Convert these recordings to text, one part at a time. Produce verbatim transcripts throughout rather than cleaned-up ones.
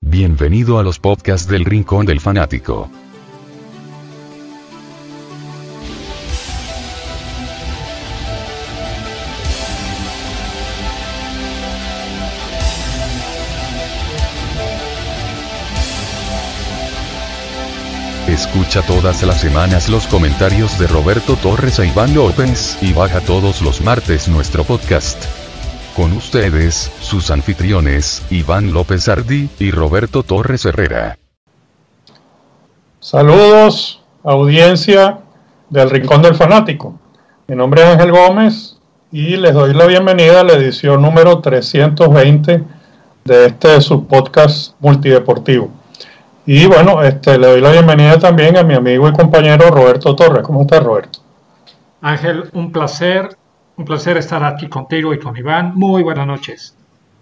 Bienvenido a los podcasts del Rincón del Fanático. Escucha todas las semanas los comentarios de Roberto Torres e Iván López, y baja todos los martes nuestro podcast. Con ustedes, sus anfitriones, Iván López Ardi y Roberto Torres Herrera. Saludos, audiencia del Rincón del Fanático. Mi nombre es Ángel Gómez y les doy la bienvenida a la edición número trescientos veinte de este subpodcast multideportivo. Y bueno, este, le doy la bienvenida también a mi amigo y compañero Roberto Torres. ¿Cómo estás, Roberto? Ángel, un placer, un placer estar aquí contigo y con Iván. Muy buenas noches.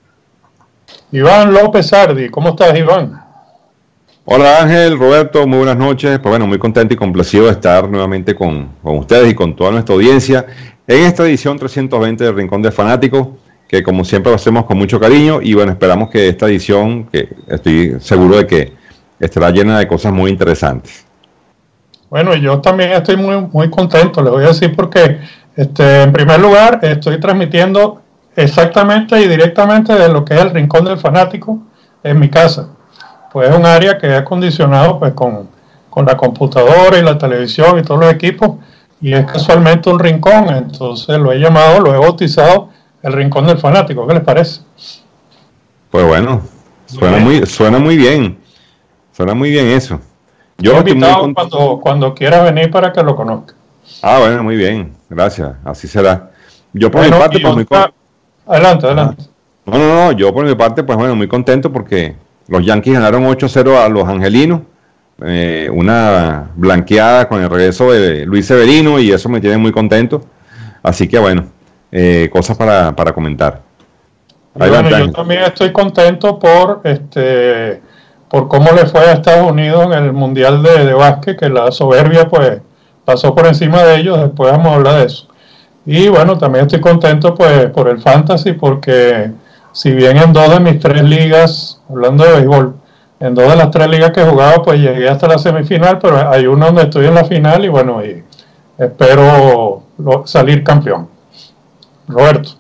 Iván López Ardi, ¿cómo estás, Iván? Hola Ángel, Roberto, muy buenas noches. Pues bueno, muy contento y complacido de estar nuevamente con, con ustedes y con toda nuestra audiencia en esta edición trescientos veinte del Rincón del Fanático, que como siempre lo hacemos con mucho cariño. Y bueno, esperamos que esta edición, que estoy seguro de que estará llena de cosas muy interesantes. Bueno, yo también estoy muy, muy contento, les voy a decir porque, este, en primer lugar, estoy transmitiendo exactamente y directamente de lo que es el Rincón del Fanático en mi casa. Pues es un área que he acondicionado pues, con, con la computadora y la televisión y todos los equipos, y es casualmente un rincón, entonces lo he llamado, lo he bautizado el Rincón del Fanático. ¿Qué les parece? Pues bueno, suena muy, suena muy bien. Suena muy bien eso. Yo estoy invitado muy cuando, cuando quiera venir para que lo conozca. Ah, bueno, muy bien. Gracias. Así será. Yo por bueno, mi parte, pues muy contento. Adelante, adelante. No, no, no. Yo por mi parte, pues bueno, muy contento porque los Yankees ganaron ocho cero a los Angelinos. Eh, una blanqueada con el regreso de Luis Severino y eso me tiene muy contento. Así que bueno, eh, cosas para, para comentar. Adelante, bueno, yo también estoy contento por este... por cómo le fue a Estados Unidos en el Mundial de, de Básquet, que la soberbia pues pasó por encima de ellos. Después vamos a hablar de eso. Y bueno, también estoy contento pues por el Fantasy, porque si bien en dos de mis tres ligas, hablando de béisbol, en dos de las tres ligas que he jugado, pues llegué hasta la semifinal, pero hay una donde estoy en la final y bueno, y espero lo, salir campeón. Roberto.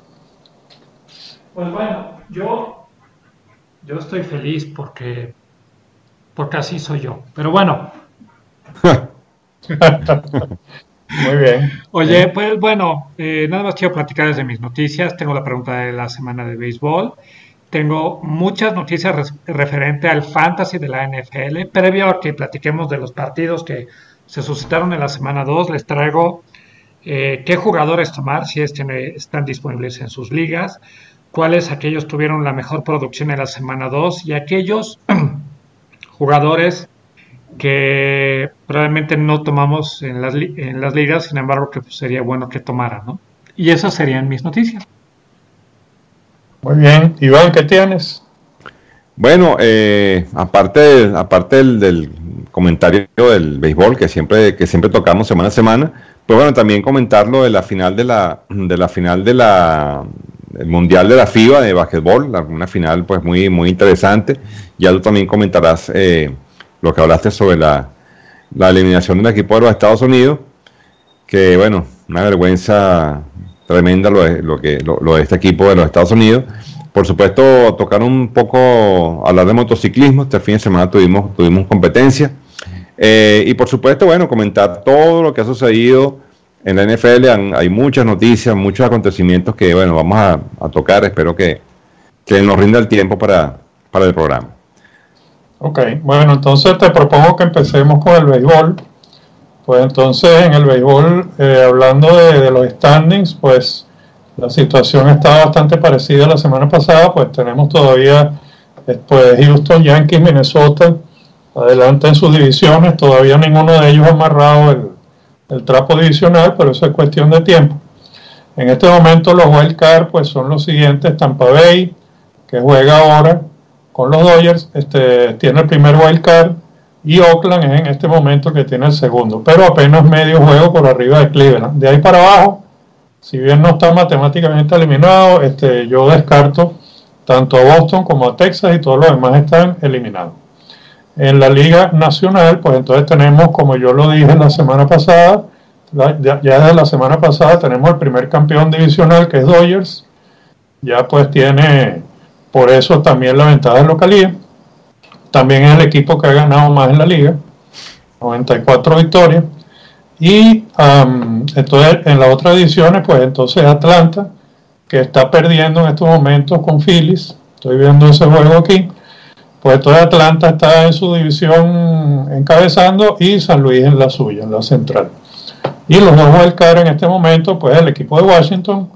Pues bueno, yo, yo estoy feliz porque... porque así soy yo. Pero bueno. Muy bien. Oye, pues bueno, eh, nada más quiero platicar desde mis noticias. Tengo la pregunta de la semana de béisbol. Tengo muchas noticias res- referente al fantasy de la N F L. Previo a que platiquemos de los partidos que se suscitaron en la semana dos, les traigo eh, qué jugadores tomar si es que están disponibles en sus ligas, cuáles aquellos tuvieron la mejor producción en la semana dos y aquellos jugadores que probablemente no tomamos en las, li- en las ligas, sin embargo que pues, sería bueno que tomaran, ¿no? Y esas serían mis noticias. Muy bien. Iván, ¿qué tienes? Bueno, eh, aparte, aparte del, del comentario del béisbol que siempre, que siempre tocamos semana a semana, pues bueno, también comentar lo de la final de la, de la final de la el Mundial de la FIBA de básquetbol, la, una final pues muy, muy interesante. Ya tú también comentarás eh, lo que hablaste sobre la, la eliminación del equipo de los Estados Unidos, que bueno, una vergüenza tremenda lo de, lo que, lo, lo de este equipo de los Estados Unidos. Por supuesto, tocar un poco, hablar de motociclismo. Este fin de semana tuvimos, tuvimos competencia. Eh, y por supuesto, bueno, comentar todo lo que ha sucedido en la N F L. Han, hay muchas noticias, muchos acontecimientos que, bueno, vamos a, a tocar. Espero que, que nos rinda el tiempo para, para el programa. Ok, bueno, entonces te propongo que empecemos con el béisbol. Pues entonces en el béisbol, eh, hablando de, de los standings, pues la situación está bastante parecida a la semana pasada. Pues tenemos todavía después Houston, Yankees, Minnesota adelante en sus divisiones. Todavía ninguno de ellos ha amarrado el, el trapo divisional, pero eso es cuestión de tiempo. En este momento los wild card pues son los siguientes: Tampa Bay, que juega ahora con los Dodgers, este, tiene el primer wild card, y Oakland es en este momento que tiene el segundo, pero apenas medio juego por arriba de Cleveland. De ahí para abajo, si bien no está matemáticamente eliminado, este, yo descarto tanto a Boston como a Texas, y todos los demás están eliminados. En la Liga Nacional, pues entonces tenemos, como yo lo dije la semana pasada, la, ya, ya desde la semana pasada tenemos el primer campeón divisional, que es Dodgers. Ya pues tiene, por eso también la ventaja de localía. También es el equipo que ha ganado más en la liga, noventa y cuatro victorias. Y um, entonces en las otras ediciones, pues entonces Atlanta, que está perdiendo en estos momentos con Phillies. Estoy viendo ese juego aquí. Pues entonces Atlanta está en su división encabezando y San Luis en la suya, en la central. Y los dos wildcard en este momento, pues el equipo de Washington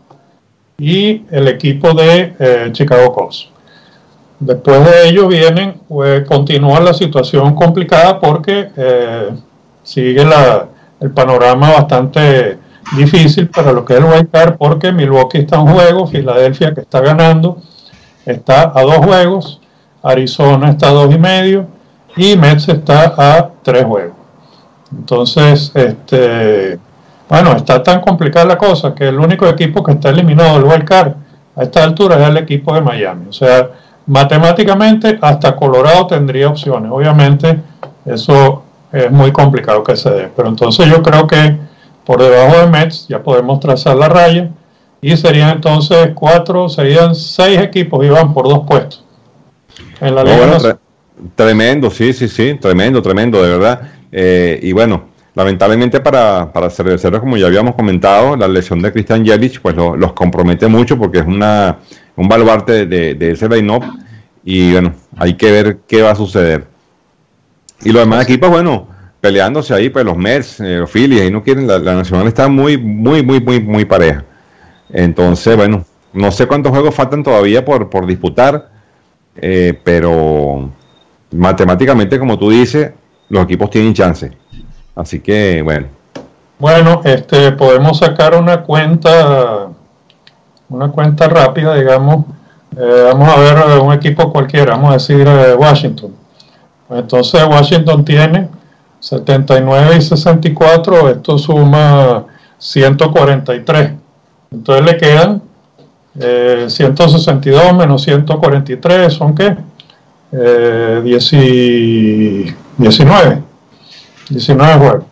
y el equipo de eh, Chicago Cubs. Después de ello vienen, pues continúa la situación complicada porque eh, sigue la, el panorama bastante difícil para lo que es el wildcard, porque Milwaukee está en juego, Filadelfia, que está ganando, está a dos juegos, Arizona está a dos y medio y Mets está a tres juegos. Entonces, este, bueno, está tan complicada la cosa que el único equipo que está eliminado del wildcard a esta altura es el equipo de Miami. O sea, matemáticamente hasta Colorado tendría opciones. Obviamente eso es muy complicado que se dé, pero entonces yo creo que por debajo de Mets ya podemos trazar la raya y serían entonces cuatro, serían seis equipos y van por dos puestos en la no, Liga bueno, Nacional. Tremendo, sí, sí, sí, tremendo, tremendo, de verdad. Eh, y bueno, lamentablemente para, para Cerveceros, como ya habíamos comentado, la lesión de Christian Yelich pues lo, los compromete mucho porque es una un baluarte de, de, de ese line-up, y bueno, hay que ver qué va a suceder. Y los demás equipos, bueno, peleándose ahí, pues los Mets, eh, los Phillies, ahí no quieren, la, la Nacional está muy, muy, muy, muy, muy pareja. Entonces, bueno, no sé cuántos juegos faltan todavía por, por disputar, eh, pero matemáticamente, como tú dices, los equipos tienen chance. Así que, bueno. Bueno, este, podemos sacar una cuenta, una cuenta rápida, digamos. Eh, vamos a ver un equipo cualquiera, vamos a decir eh, Washington. Entonces Washington tiene setenta y nueve y sesenta y cuatro, esto suma ciento cuarenta y tres. Entonces le quedan eh, ciento sesenta y dos menos ciento cuarenta y tres, ¿son qué? Eh, diecinueve. diecinueve juegos.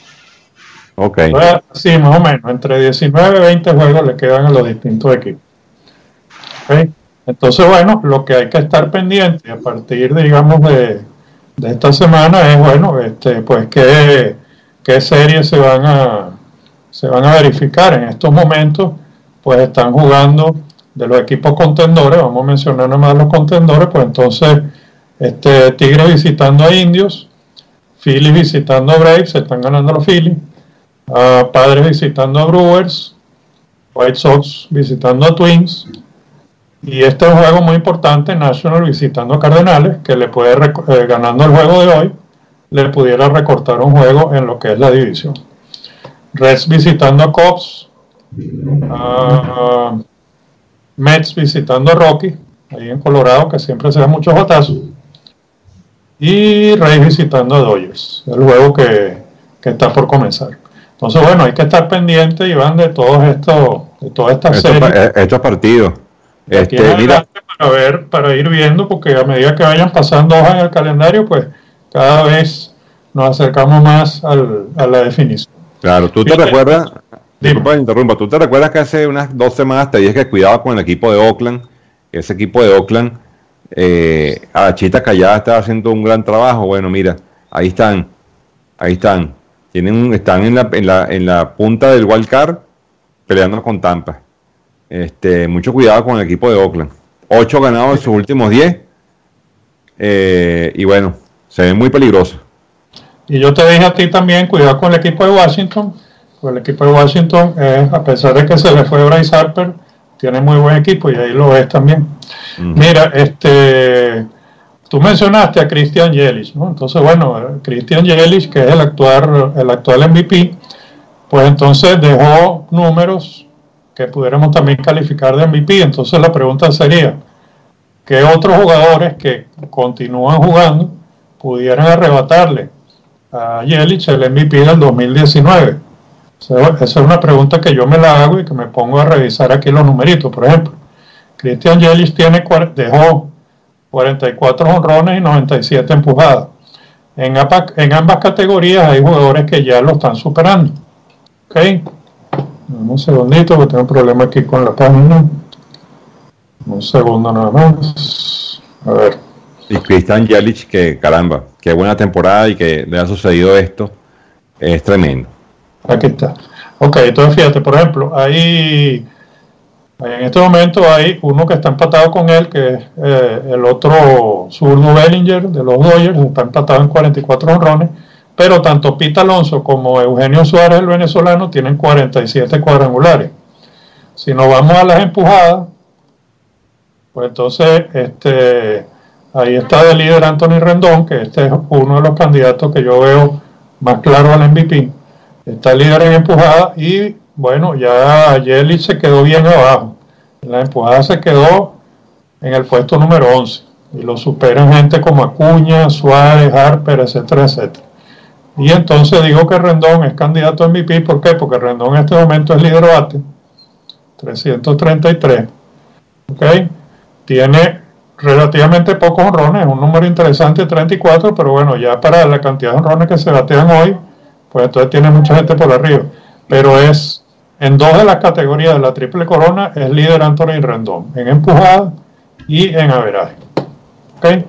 Ok. Entonces, sí, más o menos, entre diecinueve y veinte juegos le quedan a los distintos equipos. ¿Okay? Entonces, bueno, lo que hay que estar pendiente a partir, digamos, de, de esta semana es, bueno, este, pues qué, qué series se van a se van a verificar. En estos momentos, pues están jugando de los equipos contendores, vamos a mencionar nada más los contendores, pues entonces, este, Tigres visitando a Indios, Phillies visitando a Braves, se están ganando los Phillies, uh, Padres visitando a Brewers, White Sox visitando a Twins, y este es un juego muy importante, National visitando a Cardenales, que le puede, eh, ganando el juego de hoy, le pudiera recortar un juego en lo que es la división. Reds visitando a Cubs, uh, Mets visitando a Rockies, ahí en Colorado, que siempre se da muchos jotazos, y Rays visitando a Dodgers, el juego que, que está por comenzar. Entonces, bueno, hay que estar pendiente, Iván, de todos estos, de todas estas estos, series. Estos partidos. Este, mira, para ver, para ir viendo, porque a medida que vayan pasando hojas en el calendario, pues cada vez nos acercamos más al, a la definición. Claro, tú te Fíjate, recuerdas, dime. disculpa, interrumpa, tú te recuerdas que hace unas dos semanas te dije que cuidado con el equipo de Oakland, ese equipo de Oakland, eh, Arachita Callada estaba haciendo un gran trabajo. Bueno, mira, ahí están, ahí están, tienen, están en la, en la, en la punta del wild card peleando con Tampa. Este, mucho cuidado con el equipo de Oakland. Ocho ganados en sus últimos diez, eh, y bueno, se ven muy peligrosos. Y yo te dije a ti también, cuidado con el equipo de Washington, pues el equipo de Washington, eh, a pesar de que se le fue Bryce Harper, tiene muy buen equipo y ahí lo ves también. Uh-huh. Mira, este, tú mencionaste a Christian Yelich, ¿no? Entonces, bueno, Christian Yelich, que es el actual, el actual M V P, pues entonces dejó números que pudiéramos también calificar de M V P. Entonces la pregunta sería, ¿qué otros jugadores que continúan jugando pudieran arrebatarle a Yelich el M V P del dos mil diecinueve? Esa es una pregunta que yo me la hago y que me pongo a revisar aquí los numeritos. Por ejemplo, Christian Yelich tiene, dejó cuarenta y cuatro jonrones y noventa y siete empujadas. En, en ambas categorías hay jugadores que ya lo están superando. Ok, un segundito que tengo un problema aquí con la página. Un segundo nada más. A ver. Y Christian Yelich, que caramba, qué buena temporada y que le ha sucedido esto, es tremendo. Aquí está. Ok, entonces fíjate, por ejemplo, hay, en este momento hay uno que está empatado con él, que es eh, el otro zurdo Bellinger de los Dodgers, está empatado en cuarenta y cuatro honrones, pero tanto Pete Alonso como Eugenio Suárez, el venezolano, tienen cuarenta y siete cuadrangulares. Si nos vamos a las empujadas, pues entonces este, ahí está de líder Anthony Rendón, que este es uno de los candidatos que yo veo más claro al M V P. Está líder en empujada y bueno, ya Yelich se quedó bien abajo. En la empujada se quedó en el puesto número once y lo superan gente como Acuña, Suárez, Harper, etcétera, etcétera. Y entonces digo que Rendón es candidato a M V P. ¿Por qué? Porque Rendón en este momento es líder bate, trescientos treinta y tres. ¿Ok? Tiene relativamente pocos honrones, un número interesante, treinta y cuatro, pero bueno, ya para la cantidad de honrones que se batean hoy, pues entonces tiene mucha gente por arriba. Pero es, en dos de las categorías de la triple corona, es líder Anthony Rendón, en empujada y en averaje. ¿Okay?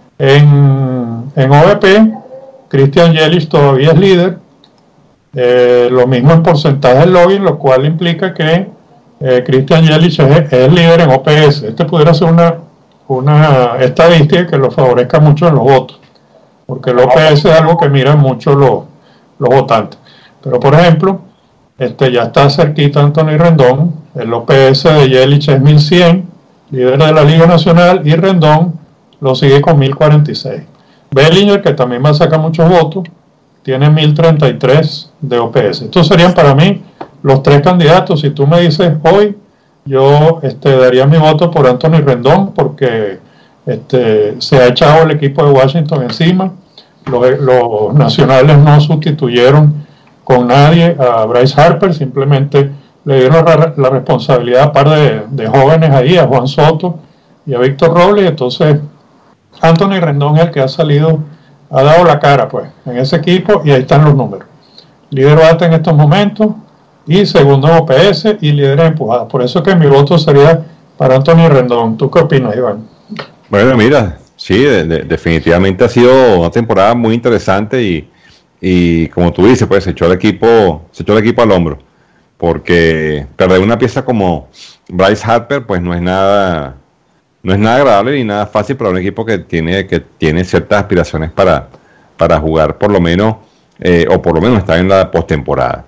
En, en O V P, Christian Yelich todavía es líder, eh, lo mismo en porcentaje de login, lo cual implica que eh, Christian Yelich es, es líder en O P S. Este pudiera ser una, una estadística que lo favorezca mucho en los votos, porque el O P S es algo que miran mucho los los votantes. Pero por ejemplo, este ya está cerquita Anthony Rendón, el O P S de Yelich es mil cien, líder de la Liga Nacional, y Rendón lo sigue con mil cuarenta y seis. Bellinger, que también va a sacar muchos votos, tiene mil treinta y tres de O P S. Estos serían para mí los tres candidatos. Si tú me dices hoy, yo este, daría mi voto por Anthony Rendón, porque este, se ha echado el equipo de Washington encima. Los, los nacionales no sustituyeron con nadie a Bryce Harper, simplemente le dieron la, la responsabilidad a un par de, de jóvenes ahí, a Juan Soto y a Víctor Robles. Entonces Anthony Rendón es el que ha salido, ha dado la cara pues en ese equipo, y ahí están los números: líder bate en estos momentos y segundo en O P S y líder en empujadas. Por eso que mi voto sería para Anthony Rendón. ¿Tú qué opinas, Iván? Bueno, mira, sí, de, de, definitivamente ha sido una temporada muy interesante y, y como tú dices, pues se echó el equipo, se echó el equipo al hombro, porque perder una pieza como Bryce Harper, pues no es nada, no es nada agradable ni nada fácil para un equipo que tiene, que tiene ciertas aspiraciones para, para jugar por lo menos, eh, o por lo menos estar en la postemporada.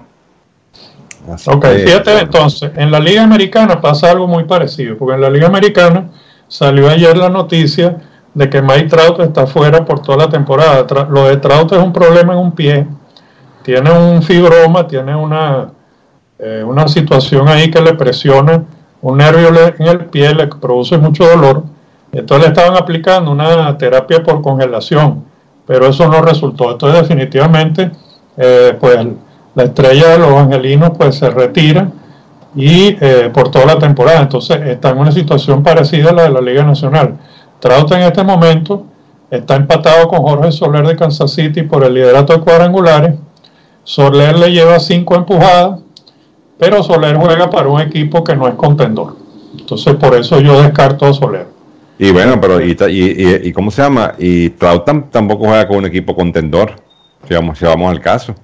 Ok, que, fíjate bueno. Entonces, en la Liga Americana pasa algo muy parecido, porque en la Liga Americana salió ayer la noticia de que Mike Trout está fuera por toda la temporada. Lo de Trout es un problema en un pie, tiene un fibroma, tiene una, eh, una situación ahí que le presiona un nervio en el pie, le produce mucho dolor. Entonces le estaban aplicando una terapia por congelación, pero eso no resultó. Entonces definitivamente eh, pues la estrella de los angelinos pues se retira y eh, por toda la temporada. Entonces está en una situación parecida a la de la Liga Nacional. Trout en este momento está empatado con Jorge Soler de Kansas City por el liderato de cuadrangulares. Soler le lleva cinco empujadas, pero Soler juega para un equipo que no es contendor. Entonces por eso yo descarto a Soler. Y bueno, pero ¿y, y, y cómo se llama? Y Trout tam, tampoco juega con un equipo contendor, si vamos, si vamos al caso.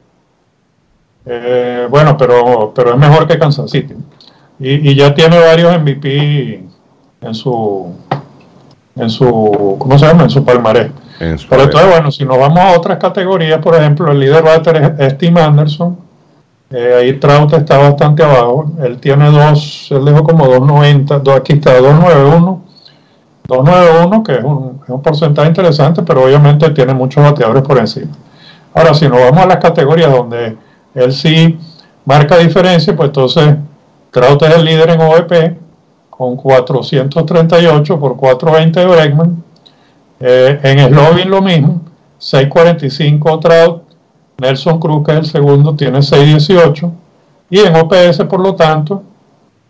Eh, bueno, pero, pero es mejor que Kansas City. Y, y ya tiene varios M V P en su... en su, ¿cómo se llama? En su palmarés. En su Pero entonces, bueno, si nos vamos a otras categorías, por ejemplo, el líder batter es Tim Anderson. Eh, ahí Trout está bastante abajo. Él tiene dos, él dejó como dos noventa, dos, aquí está, dos noventa y uno. dos noventa y uno, que es un, es un porcentaje interesante, pero obviamente tiene muchos bateadores por encima. Ahora, si nos vamos a las categorías donde él sí marca diferencia, pues entonces Trout es el líder en O V P, con cuatrocientos treinta y ocho por cuatrocientos veinte de Bregman. Eh, en Slovin lo mismo, seiscientos cuarenta y cinco Trout. Nelson Cruz, que es el segundo, tiene seiscientos dieciocho. Y en O P S, por lo tanto,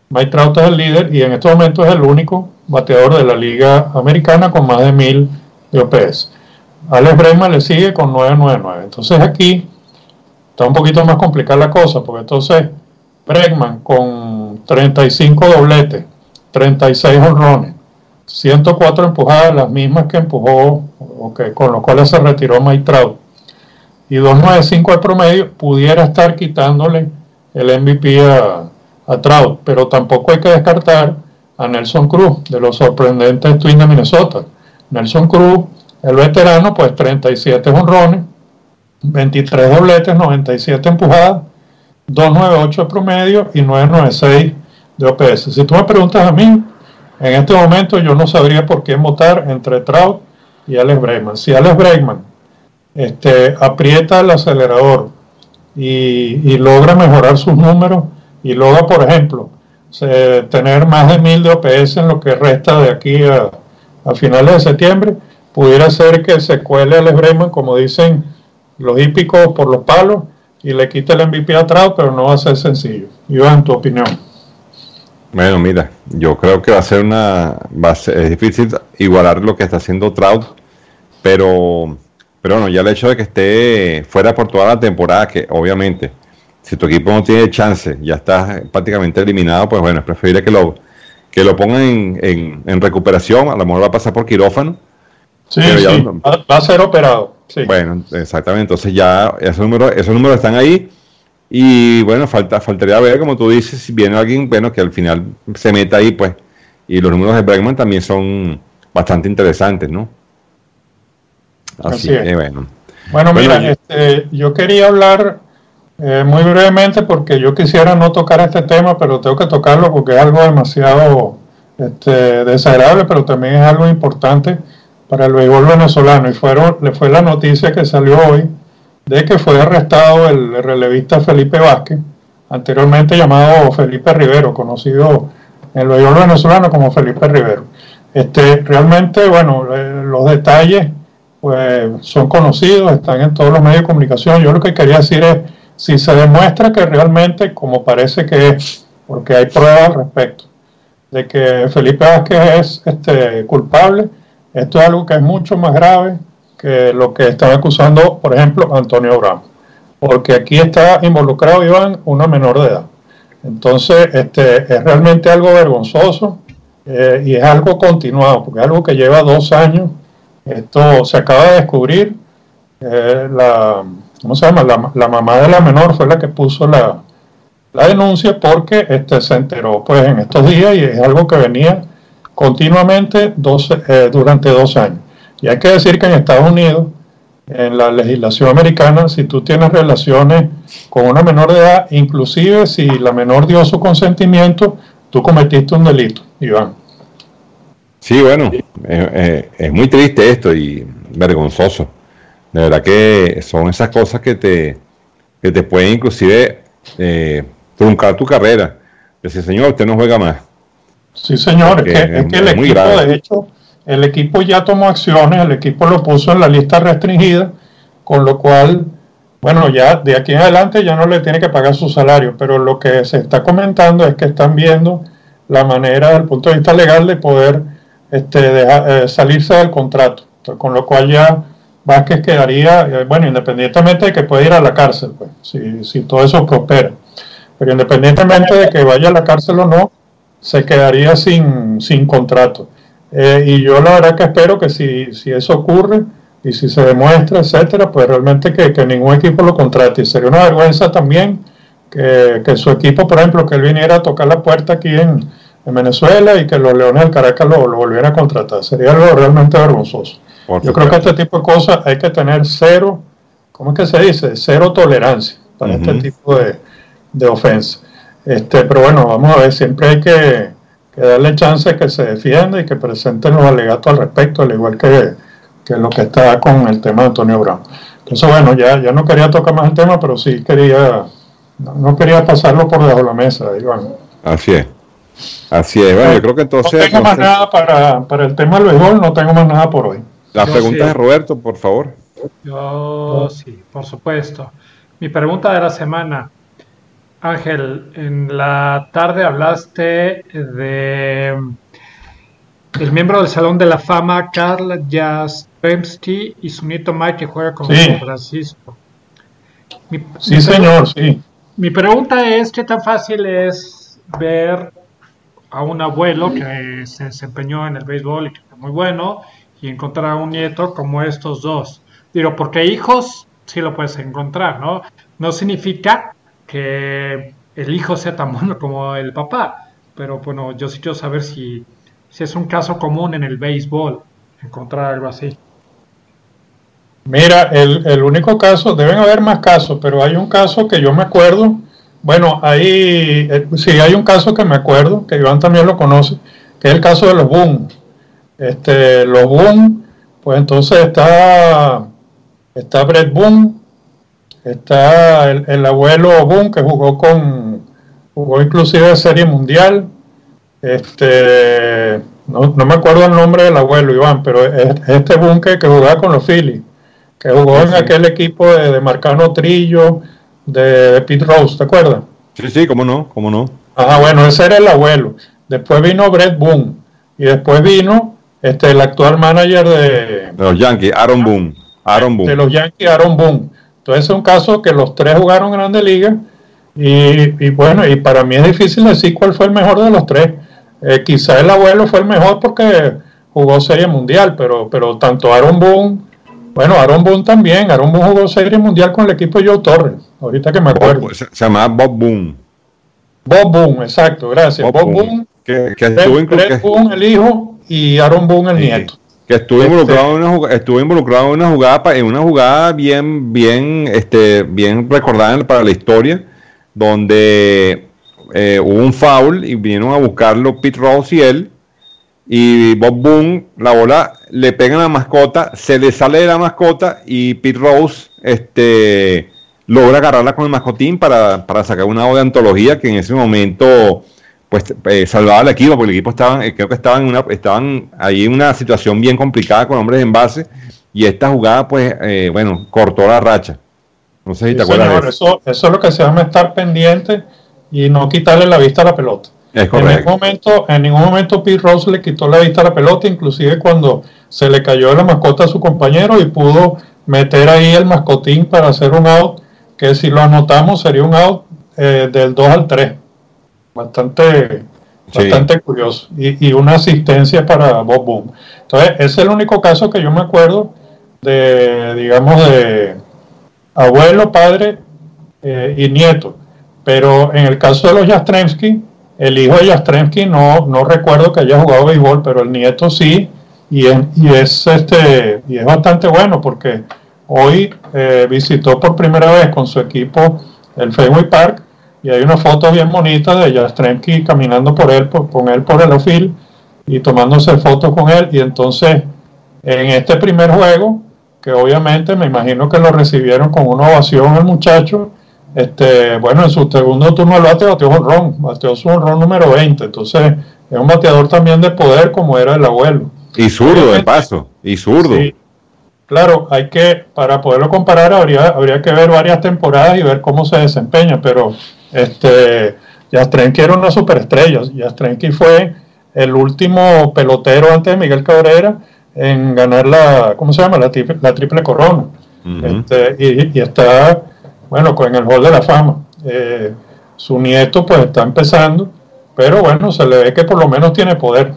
Mike Trout es el líder y en este momento es el único bateador de la liga americana con más de mil de O P S. Alex Bregman le sigue con nueve noventa y nueve. Entonces aquí está un poquito más complicada la cosa, porque entonces Bregman con treinta y cinco dobletes, treinta y seis honrones, ciento cuatro empujadas, las mismas que empujó, o que, con los cuales se retiró Mike Trout, y dos noventa y cinco de promedio, pudiera estar quitándole el M V P a, a Trout, pero tampoco hay que descartar a Nelson Cruz, de los sorprendentes Twins de Minnesota. Nelson Cruz, el veterano, pues treinta y siete honrones, veintitrés dobletes, noventa y siete empujadas, dos noventa y ocho de promedio y nueve noventa y seis de O P S. Si tú me preguntas a mí, en este momento yo no sabría por quién votar entre Trout y Alex Bregman. Si Alex Bregman este, aprieta el acelerador y, y logra mejorar sus números y logra, por ejemplo, se, tener más de mil de O P S en lo que resta de aquí a, a finales de septiembre, pudiera ser que se cuele Alex Bregman, como dicen los hípicos, por los palos y le quite el M V P a Trout, pero no va a ser sencillo. Iván, tu opinión. Bueno, mira, yo creo que va a ser una, va a ser, es difícil igualar lo que está haciendo Trout, pero, pero bueno, ya el hecho de que esté fuera por toda la temporada, que obviamente, si tu equipo no tiene chance, ya estás prácticamente eliminado, pues bueno, es preferible que lo, que lo pongan en, en, en recuperación, a lo mejor va a pasar por quirófano. Sí, sí, ya, va, va a ser operado. Sí. Bueno, exactamente, entonces ya esos números, esos números están ahí. Y bueno, falta, faltaría ver, como tú dices, si viene alguien, bueno, que al final se meta ahí, pues, y los números de Bregman también son bastante interesantes, ¿no? Así, Así es. Eh, bueno. Bueno, mira, bueno, este, yo quería hablar eh, muy brevemente porque yo quisiera no tocar este tema, pero tengo que tocarlo porque es algo demasiado este, desagradable, pero también es algo importante para el béisbol venezolano. Y fueron, le fue la noticia que salió hoy de que fue arrestado el relevista Felipe Vázquez, anteriormente llamado Felipe Rivero, conocido en el béisbol venezolano como Felipe Rivero. Este, realmente, bueno, eh, los detalles pues, son conocidos, están en todos los medios de comunicación. Yo lo que quería decir es, si se demuestra que realmente, como parece que es, porque hay pruebas al respecto, de que Felipe Vázquez es este, culpable, esto es algo que es mucho más grave que lo que están acusando, por ejemplo, Antonio Brown, porque aquí está involucrado, Iván, una menor de edad. Entonces, este, es realmente algo vergonzoso eh, y es algo continuado, porque es algo que lleva dos años. Esto se acaba de descubrir. Eh, la, ¿cómo se llama? La, la mamá de la menor fue la que puso la, la denuncia porque este, se enteró pues, en estos días y es algo que venía continuamente doce, eh, durante dos años. Y hay que decir que en Estados Unidos, en la legislación americana, si tú tienes relaciones con una menor de edad, inclusive si la menor dio su consentimiento, tú cometiste un delito, Iván. Sí, bueno, es, es, es muy triste esto y vergonzoso. De verdad que son esas cosas que te, que te pueden inclusive eh, truncar tu carrera. Decir, señor, usted no juega más. Sí, señor, es que, es que el es muy equipo, grave. de hecho, el equipo ya tomó acciones, el equipo lo puso en la lista restringida, con lo cual, bueno, ya de aquí en adelante ya no le tiene que pagar su salario, pero lo que se está comentando es que están viendo la manera, desde el punto de vista legal, de poder este, dejar, eh, salirse del contrato, entonces, con lo cual ya Vázquez quedaría, eh, bueno, independientemente de que pueda ir a la cárcel, pues, si, si todo eso prospera, pero independientemente de que vaya a la cárcel o no, se quedaría sin, sin contrato. Eh, y yo la verdad que espero que si, si eso ocurre y si se demuestra, etcétera, pues realmente que, que ningún equipo lo contrate. Y sería una vergüenza también que, que su equipo, por ejemplo, que él viniera a tocar la puerta aquí en, en Venezuela y que los Leones del Caracas lo, lo volvieran a contratar. Sería algo realmente vergonzoso. Por yo creo que este tipo de cosas hay que tener cero, ¿cómo es que se dice? Cero tolerancia para uh-huh. este tipo de, de ofensa. Este, pero bueno, vamos a ver, siempre hay que, que darle chance que se defienda y que presenten los alegatos al respecto, al igual que, que lo que está con el tema de Antonio Brown. Entonces, bueno, ya, ya no quería tocar más el tema, pero sí quería, no, no quería pasarlo por debajo de la mesa, Iván. Así es, así es, bueno, yo creo que entonces... No tengo entonces, más nada para, para el tema del béisbol, no tengo más nada por hoy. La Yo pregunta sí. de Roberto, por favor. Yo sí, por supuesto. Mi pregunta de la semana. Ángel, en la tarde hablaste de el miembro del Salón de la Fama, Carl Jastrzębski, y su nieto Mike, que juega con Sí. San Francisco. Mi, Sí, mi señor, pregunta- sí. Mi pregunta es, ¿qué tan fácil es ver a un abuelo que se desempeñó en el béisbol y que fue muy bueno, y encontrar a un nieto como estos dos? Digo, porque hijos sí lo puedes encontrar, ¿no? No significa que el hijo sea tan bueno como el papá, pero bueno, yo sí quiero saber si, si es un caso común en el béisbol encontrar algo así. Mira, el, el único caso, deben haber más casos, pero hay un caso que yo me acuerdo. Bueno, hay, eh, sí, hay un caso que me acuerdo, que Iván también lo conoce, que es el caso de los Boone. Este, los Boone, pues entonces está, está Brett Boone, está el, el abuelo Boone que jugó con, jugó inclusive Serie Mundial. Este, no, no me acuerdo el nombre del abuelo, Iván, pero es, es este Boone que, que jugaba con los Phillies, que jugó Sí, en sí. aquel equipo de, de Marcano Trillo, de, de Pete Rose, ¿te acuerdas? Sí, sí, cómo no, cómo no. Ah, bueno, ese era el abuelo. Después vino Brett Boone y después vino este, el actual manager de, De los Yankees, Aaron Boone. Aaron de Boone. los Yankees, Aaron Boone. Entonces es un caso que los tres jugaron Grandes Ligas y, y bueno, y para mí es difícil decir cuál fue el mejor de los tres. Eh, quizá el abuelo fue el mejor porque jugó Serie Mundial, pero, pero tanto Aaron Boone, bueno, Aaron Boone también, Aaron Boone jugó Serie Mundial con el equipo de Joe Torres, ahorita que me acuerdo. Bob- se, se llamaba Bob Boone. Bob Boone, exacto, gracias. Bob Bob, Boone. Boone, Que, que Brett, estuvo, inclu- Brett que- Boone el hijo y Aaron Boone el sí, nieto. que estuvo Este- involucrado en una jugada, estuvo involucrado en una jugada pa- en una jugada bien bien este bien recordada en- para la historia, donde eh, hubo un foul y vinieron a buscarlo Pete Rose y él, y Bob Boone, la bola le pega a la mascota, se le sale de la mascota y Pete Rose este logra agarrarla con el mascotín para, para sacar una obra de antología que en ese momento pues eh, salvaba al equipo, porque el equipo estaban, eh, creo que estaban en una, estaban ahí en una situación bien complicada con hombres en base, y esta jugada pues eh, bueno, cortó la racha. No sé si Sí, te acuerdas señor, de eso. eso, eso es lo que se llama estar pendiente y no quitarle la vista a la pelota. Es En ningún correcto. momento, en ningún momento Pete Rose le quitó la vista a la pelota, inclusive cuando se le cayó la mascota a su compañero y pudo meter ahí el mascotín para hacer un out, que si lo anotamos sería un out eh, del dos al tres. Bastante, Sí. bastante curioso. Y, y una asistencia para Bob Boone. Entonces, ese es el único caso que yo me acuerdo de, digamos, de abuelo, padre eh, y nieto. Pero en el caso de los Jastrzębski, el hijo de Jastrzębski no, no recuerdo que haya jugado béisbol, pero el nieto sí, y es, y es, este, y es bastante bueno porque hoy eh, visitó por primera vez con su equipo el Fenway Park y hay una foto bien bonita de Jastrzębski caminando por él, por, con él por el outfield y tomándose fotos con él. Y entonces en este primer juego, que obviamente me imagino que lo recibieron con una ovación el muchacho, este, bueno, en su segundo turno al bate bateó jonrón, bateó su jonrón número veinte, entonces es un bateador también de poder como era el abuelo. Y zurdo de Obviamente, paso, y zurdo. sí, claro, hay que, para poderlo comparar habría, habría que ver varias temporadas y ver cómo se desempeña, pero este, Jastrzębski era una superestrella. Jastrzębski fue el último pelotero antes de Miguel Cabrera en ganar la, ¿cómo se llama? La triple, la triple corona. Ujú. Este, y, y está, bueno, con el Hall de la Fama. Eh, su nieto pues está empezando, pero bueno, se le ve que por lo menos tiene poder.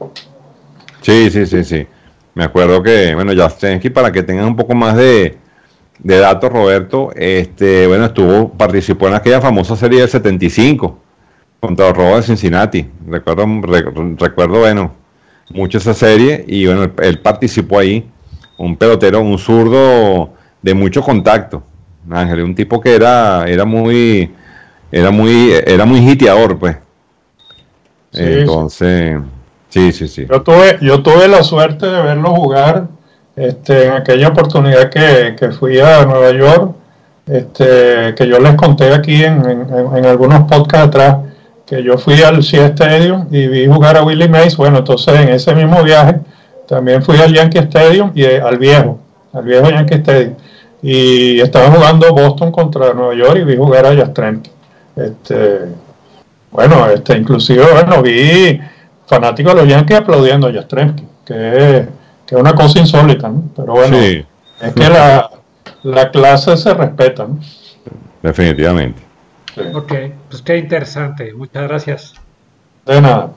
Sí, sí, sí, sí. Me acuerdo que, bueno, Jastrzębski, para que tengan un poco más de, de datos, Roberto, este, bueno, estuvo, participó en aquella famosa serie del setenta y cinco contra los Rojos de Cincinnati. Recuerdo, re- recuerdo, bueno, mucho esa serie, y bueno, él, él participó ahí, un pelotero, un zurdo de mucho contacto, Ángel, un tipo que era, era muy, era muy, era muy hiteador, pues. Sí, Entonces, sí, sí, sí. Yo tuve, yo tuve la suerte de verlo jugar este, en aquella oportunidad que, que fui a Nueva York, este, que yo les conté aquí en, en, en algunos podcasts atrás, que yo fui al Shea Stadium y vi jugar a Willie Mays. Bueno, entonces en ese mismo viaje también fui al Yankee Stadium y eh, al viejo, al viejo Yankee Stadium. Y estaba jugando Boston contra Nueva York y vi jugar a Jastrzębski. Este, bueno, este, inclusive, bueno, vi fanáticos de los Yankees aplaudiendo a Yastrzemski, que es, que es una cosa insólita, ¿no? Pero bueno, sí. Es que la, la clase se respeta, ¿no? Definitivamente. Sí. Ok, pues qué interesante, muchas gracias. De nada.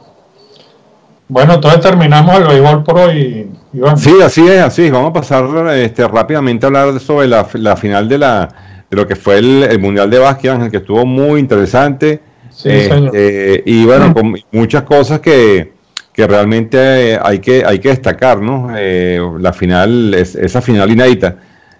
Bueno, entonces terminamos el béisbol por hoy, Iván. Sí, así es, así es. Vamos a pasar este, rápidamente a hablar sobre la, la final de la de lo que fue el, el Mundial de Básquet, Ángel, que estuvo muy interesante. Sí, eh, señor. Eh, y bueno, con muchas cosas que, que realmente eh, hay que hay que destacar, ¿no? Eh, la final, es, esa final inédita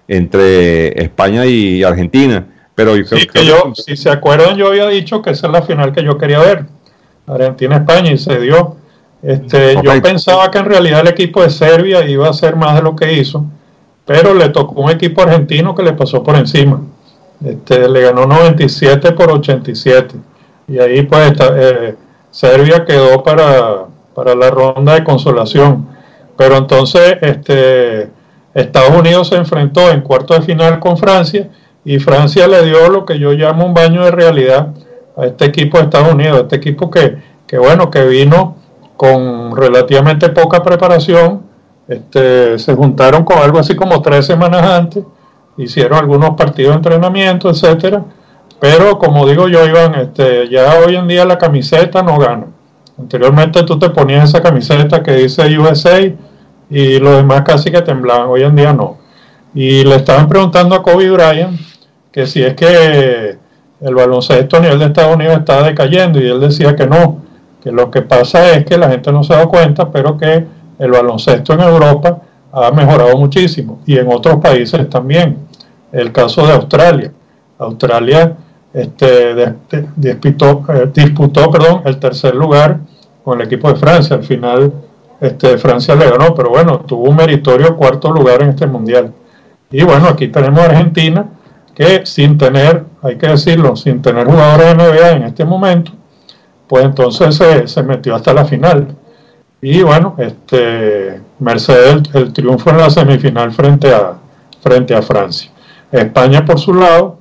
entre España y Argentina. Pero yo sí, creo que yo, si se acuerdan, yo había dicho que esa es la final que yo quería ver, Argentina-España, y se dio. Este, okay. Yo pensaba que en realidad el equipo de Serbia iba a hacer más de lo que hizo, pero le tocó un equipo argentino que le pasó por encima. Este, le ganó noventa y siete por ochenta y siete, y ahí pues eh, Serbia quedó para, para la ronda de consolación. Pero entonces este, Estados Unidos se enfrentó en cuartos de final con Francia, y Francia le dio lo que yo llamo un baño de realidad a este equipo de Estados Unidos, este equipo que, que bueno, que vino con relativamente poca preparación. Este, se juntaron con algo así como tres semanas antes, hicieron algunos partidos de entrenamiento, etcétera, pero como digo yo, Iván, este, ya hoy en día la camiseta no gana. Anteriormente tú te ponías esa camiseta que dice U S A y los demás casi que temblaban, hoy en día no. Y le estaban preguntando a Kobe Bryant que si es que el baloncesto a nivel de Estados Unidos está decayendo, y él decía que no, que lo que pasa es que la gente no se da cuenta, pero que el baloncesto en Europa ha mejorado muchísimo, y en otros países también. El caso de Australia. Australia este, de, de, disputó, eh, disputó perdón, el tercer lugar con el equipo de Francia. Al final este, Francia le ganó, pero bueno, tuvo un meritorio cuarto lugar en este mundial. Y bueno, aquí tenemos a Argentina, que sin tener, hay que decirlo, sin tener jugadores de N B A en este momento, pues entonces se, se metió hasta la final. Y bueno, este, merced el, el triunfo en la semifinal frente a, frente a Francia. España, por su lado,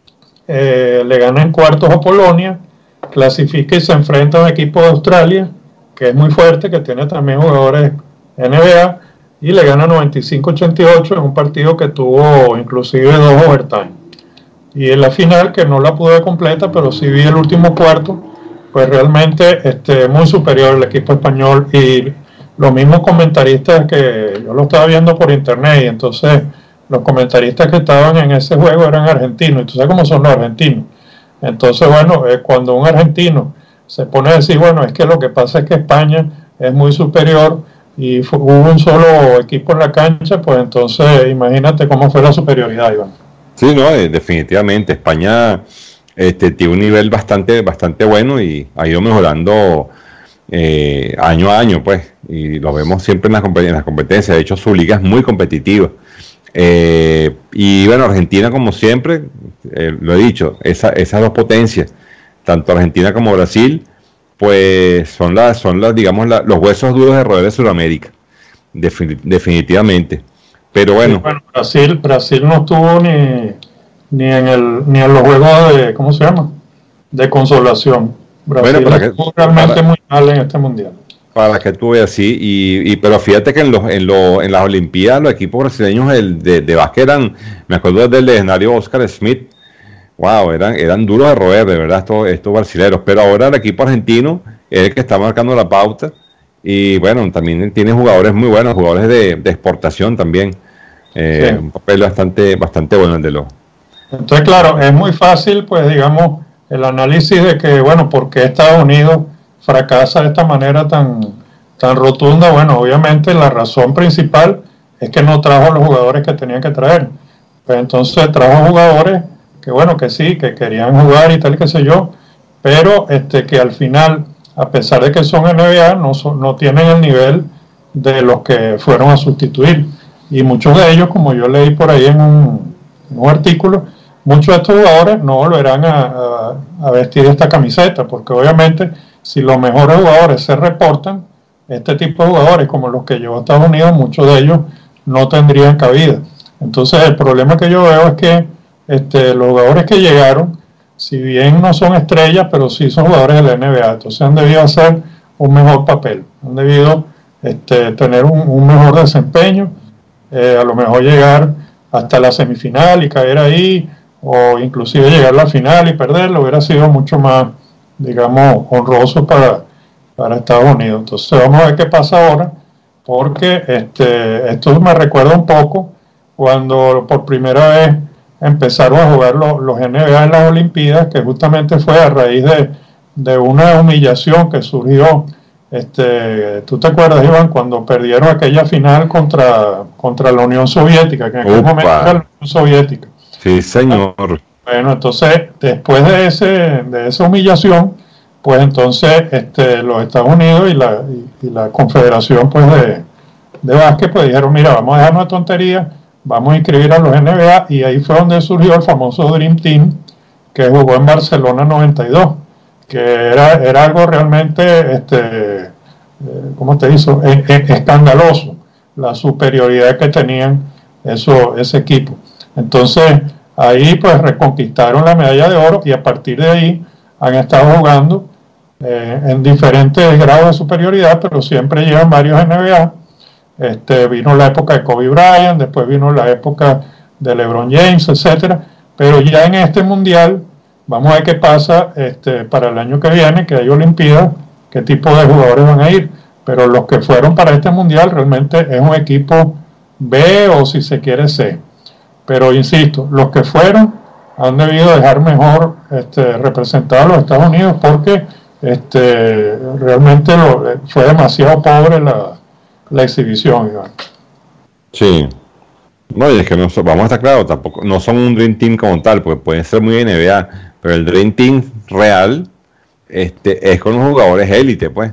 eh, le gana en cuartos a Polonia, clasifica y se enfrenta a un equipo de Australia, que es muy fuerte, que tiene también jugadores N B A, y le gana noventa y cinco a ochenta y ocho en un partido que tuvo inclusive dos overtime. Y en la final, que no la pude completa, pero sí vi el último cuarto, pues realmente este, muy superior el equipo español, y los mismos comentaristas que yo lo estaba viendo por internet, y entonces los comentaristas que estaban en ese juego eran argentinos, y tú sabes cómo son los argentinos. Entonces, bueno, eh, cuando un argentino se pone a decir, bueno, es que lo que pasa es que España es muy superior y fue, hubo un solo equipo en la cancha, pues entonces imagínate cómo fue la superioridad, Iván. Sí, no, eh, definitivamente, España este, tiene un nivel bastante, bastante bueno y ha ido mejorando eh, año a año, pues, y lo vemos siempre en las, compet- en las competencias. De hecho, su liga es muy competitiva. Eh, y bueno, Argentina, como siempre, eh, lo he dicho, esa, esas dos potencias, tanto Argentina como Brasil, pues son las, son las, digamos, la, los huesos duros de roer de Sudamérica, defini- definitivamente. Pero bueno, sí, bueno, Brasil, Brasil no estuvo ni, ni en el, ni en los juegos de, ¿cómo se llama? De consolación. Brasil bueno, para estuvo que, realmente para, muy mal en este mundial. Para que tú veas, sí, y, y pero fíjate que en los en, lo, en las Olimpiadas los equipos brasileños el de, de básquet eran, me acuerdo del legendario Oscar Smith, wow, eran, eran duros de roer, de verdad, estos, estos brasileros, pero ahora el equipo argentino es el que está marcando la pauta, y bueno, también tiene jugadores muy buenos, jugadores de, de exportación también, eh, sí. Un papel bastante, bastante bueno el de los. Entonces, claro, es muy fácil, pues digamos, el análisis de que, bueno, ¿por qué Estados Unidos fracasa de esta manera tan, tan rotunda? Bueno, obviamente la razón principal es que no trajo los jugadores que tenían que traer. Pues entonces trajo jugadores que, bueno, que sí, que querían jugar y tal, qué sé yo, pero este, que al final, a pesar de que son N B A, no, son, no tienen el nivel de los que fueron a sustituir. Y muchos de ellos, como yo leí por ahí en un, en un artículo, muchos de estos jugadores no volverán a, a, a vestir esta camiseta, porque obviamente si los mejores jugadores se reportan, este tipo de jugadores como los que llevó a Estados Unidos, muchos de ellos no tendrían cabida. Entonces el problema que yo veo es que este, los jugadores que llegaron si bien no son estrellas, pero sí son jugadores de la N B A, entonces han debido hacer un mejor papel, han debido este, tener un, un mejor desempeño, eh, a lo mejor llegar hasta la semifinal y caer ahí, o inclusive llegar a la final y perderlo, hubiera sido mucho más, digamos, honroso para, para Estados Unidos. Entonces vamos a ver qué pasa ahora, porque este, esto me recuerda un poco cuando por primera vez empezaron a jugar los, los N B A en las Olimpiadas, que justamente fue a raíz de, de una humillación que surgió. Este, ¿tú te acuerdas, Iván, cuando perdieron aquella final contra, contra la Unión Soviética, que en aquel Opa. momento era la Unión Soviética? Sí, señor. Bueno, entonces, después de, ese, de esa humillación, pues entonces este, los Estados Unidos y la, y, y la Confederación pues, de, de Básquet pues dijeron, mira, vamos a dejarnos de tonterías, vamos a inscribir a los N B A, y ahí fue donde surgió el famoso Dream Team, que jugó en Barcelona noventa y dos, que era, era algo realmente, este, eh, ¿cómo te hizo? Eh, eh, escandaloso, la superioridad que tenían eso, ese equipo. Entonces, ahí pues reconquistaron la medalla de oro, y a partir de ahí han estado jugando eh, en diferentes grados de superioridad, pero siempre llevan varios N B A. Este, vino la época de Kobe Bryant, después vino la época de LeBron James, etcétera. Pero ya en este mundial, vamos a ver qué pasa este, para el año que viene, que hay Olimpiadas, qué tipo de jugadores van a ir. Pero los que fueron para este mundial realmente es un equipo B, o si se quiere C. Pero insisto, los que fueron han debido dejar mejor este, representados a los Estados Unidos, porque este, realmente lo, fue demasiado pobre la, la exhibición, Iván. Sí. No, y es que no, vamos a estar claros, tampoco, no son un Dream Team como tal, porque pueden ser muy N B A, pero el Dream Team real este, es con los jugadores élite, pues.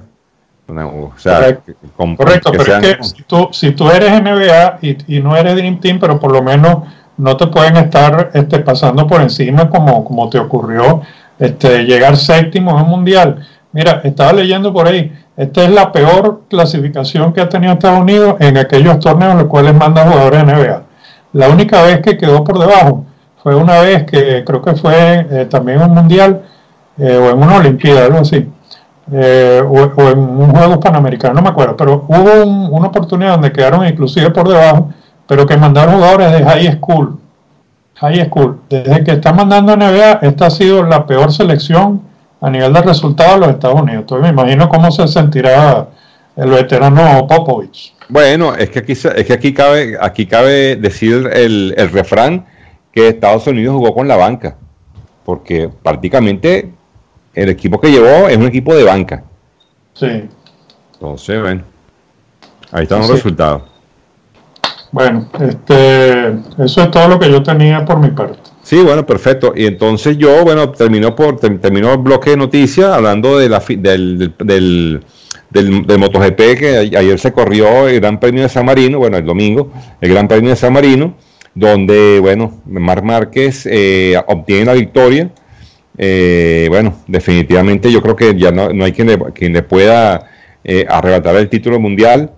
O sea, correcto, con, correcto que pero sean, es que si tú, si tú eres N B A y, y no eres Dream Team, pero por lo menos no te pueden estar este, pasando por encima como, como te ocurrió este, llegar séptimo en un mundial. Mira, estaba leyendo por ahí, esta es la peor clasificación que ha tenido Estados Unidos en aquellos torneos en los cuales manda jugadores N B A. La única vez que quedó por debajo fue una vez que creo que fue eh, también un mundial eh, o en una olimpiada, algo así. Eh, o, o en un juego panamericano, no me acuerdo, pero hubo un, una oportunidad donde quedaron inclusive por debajo, pero que mandaron jugadores de high school. High school. Desde que está mandando N B A, esta ha sido la peor selección a nivel de resultados de los Estados Unidos. Entonces me imagino cómo se sentirá el veterano Popovich. Bueno, es que aquí, es que aquí cabe, aquí cabe decir el, el refrán que Estados Unidos jugó con la banca, porque prácticamente el equipo que llevó es un equipo de banca. Sí. Entonces, bueno, ahí están los Sí. resultados. Bueno, este, eso es todo lo que yo tenía por mi parte. Sí, bueno, perfecto. Y entonces yo, bueno, terminó por ter, terminó el bloque de noticias hablando de la, del, del, del, del, del MotoGP, que ayer se corrió el Gran Premio de San Marino, bueno, el domingo, el Gran Premio de San Marino, donde, bueno, Marc Márquez eh, obtiene la victoria. Eh, bueno, definitivamente yo creo que ya no, no hay quien le, quien le pueda eh, arrebatar el título mundial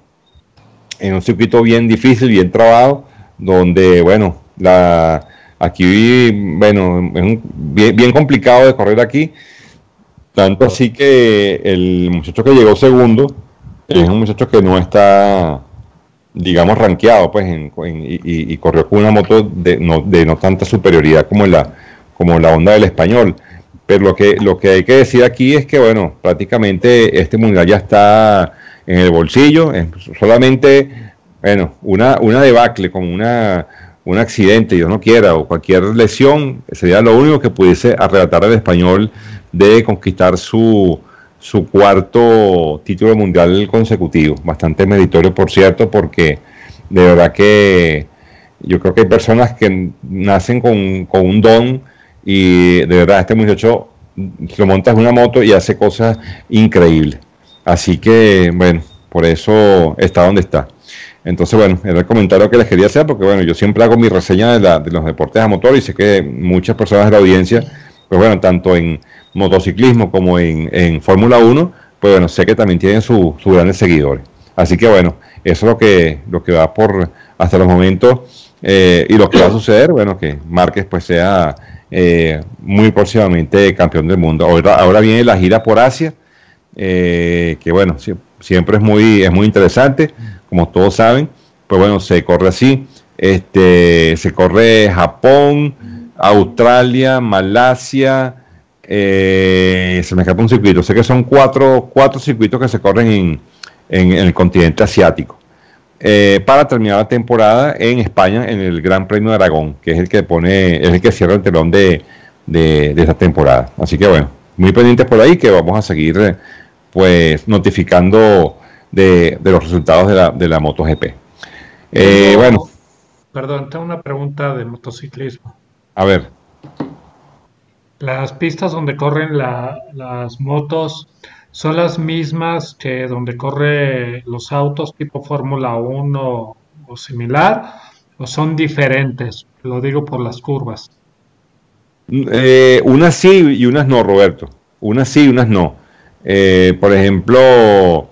en un circuito bien difícil, bien trabado, donde, bueno, la aquí, bueno, es un, bien, bien complicado de correr aquí, tanto así que el muchacho que llegó segundo es un muchacho que no está, digamos, rankeado, pues, en, en, y, y corrió con una moto de no, de no tanta superioridad como la, como la Honda del Español. Pero lo que, lo que hay que decir aquí es que, bueno, prácticamente este mundial ya está en el bolsillo, es solamente, bueno, una, una debacle, como una, un accidente, Dios no quiera, o cualquier lesión, sería lo único que pudiese arrebatar al español de conquistar su, su cuarto título mundial consecutivo. Bastante meritorio, por cierto, porque de verdad que yo creo que hay personas que nacen con, con un don, y de verdad este muchacho lo monta en una moto y hace cosas increíbles. Así que, bueno, por eso está donde está. Entonces, bueno, era el comentario que les quería hacer, porque, bueno, yo siempre hago mi reseña de, la, de los deportes a motor, y sé que muchas personas de la audiencia, pues bueno, tanto en motociclismo como en, en Fórmula uno, pues bueno, sé que también tienen sus su grandes seguidores. Así que, bueno, eso es lo que, lo que va por hasta los momentos Eh, y lo que va a suceder, bueno, que Márquez pues sea eh, muy próximamente campeón del mundo. Ahora, ahora viene la gira por Asia, eh, que bueno, si, siempre es muy, es muy interesante, como todos saben. Pues bueno, se corre así, este, se corre Japón, Australia, Malasia, eh, se me escapa un circuito. Sé que son cuatro, cuatro circuitos que se corren en, en, en el continente asiático. Eh, para terminar la temporada en España en el Gran Premio de Aragón, que es el que pone, es el que cierra el telón de, de, de esta temporada. Así que bueno, muy pendientes por ahí, que vamos a seguir pues notificando de, de los resultados de la, de la MotoGP. Eh, bueno. Perdón, tengo una pregunta de motociclismo. A ver. Las pistas donde corren la, las motos ¿son las mismas que donde corre los autos tipo Fórmula uno o similar? ¿O son diferentes? Lo digo por las curvas. Eh, unas sí y unas no, Roberto. Unas sí y unas no. Eh, por ejemplo,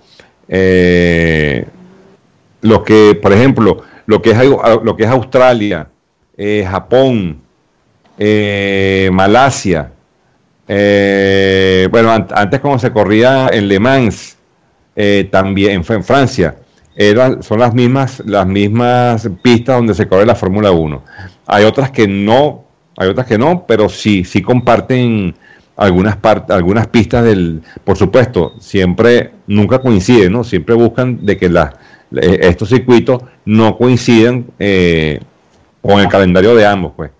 eh, lo que, por ejemplo, lo que es, lo que es Australia, eh, Japón, eh, Malasia. Eh, bueno, an antes como se corría en Le Mans, eh, también en, en Francia, eran, son las mismas, las mismas pistas donde se corre la Fórmula uno. Hay otras que no, hay otras que no, pero sí, sí comparten algunas partes, algunas pistas del, por supuesto, siempre, nunca coinciden, ¿no? Siempre buscan de que la, estos circuitos no coincidan eh, con el calendario de ambos, pues.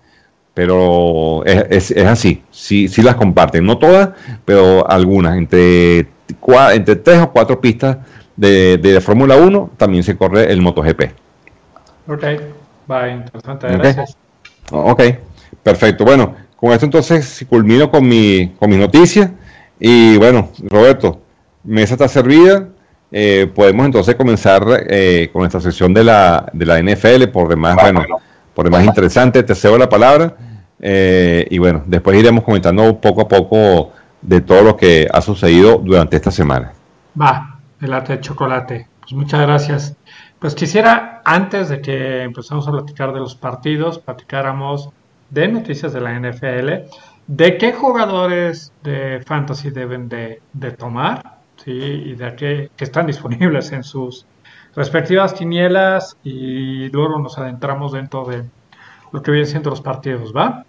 Pero es, es, es así, sí, sí las comparten, no todas, pero algunas, entre, cua, entre tres o cuatro pistas de, de Fórmula uno también se corre el MotoGP. Ok, bye, interesante, gracias. Ok, perfecto. Bueno, con esto entonces culmino con mi, con mi noticia. Y bueno, Roberto, mesa está servida. Eh, podemos entonces comenzar eh, con esta sesión de la, de la N F L, por demás, bueno, por demás interesante. Te cedo la palabra. Eh, y bueno, después iremos comentando poco a poco de todo lo que ha sucedido durante esta semana. Va, el arte de chocolate. Pues muchas gracias. Pues quisiera, antes de que empezamos a platicar de los partidos, platicáramos de noticias de la N F L, de qué jugadores de fantasy deben de, de tomar, ¿sí? Y de qué que están disponibles en sus respectivas quinielas, y luego nos adentramos dentro de lo que vienen siendo los partidos, ¿va?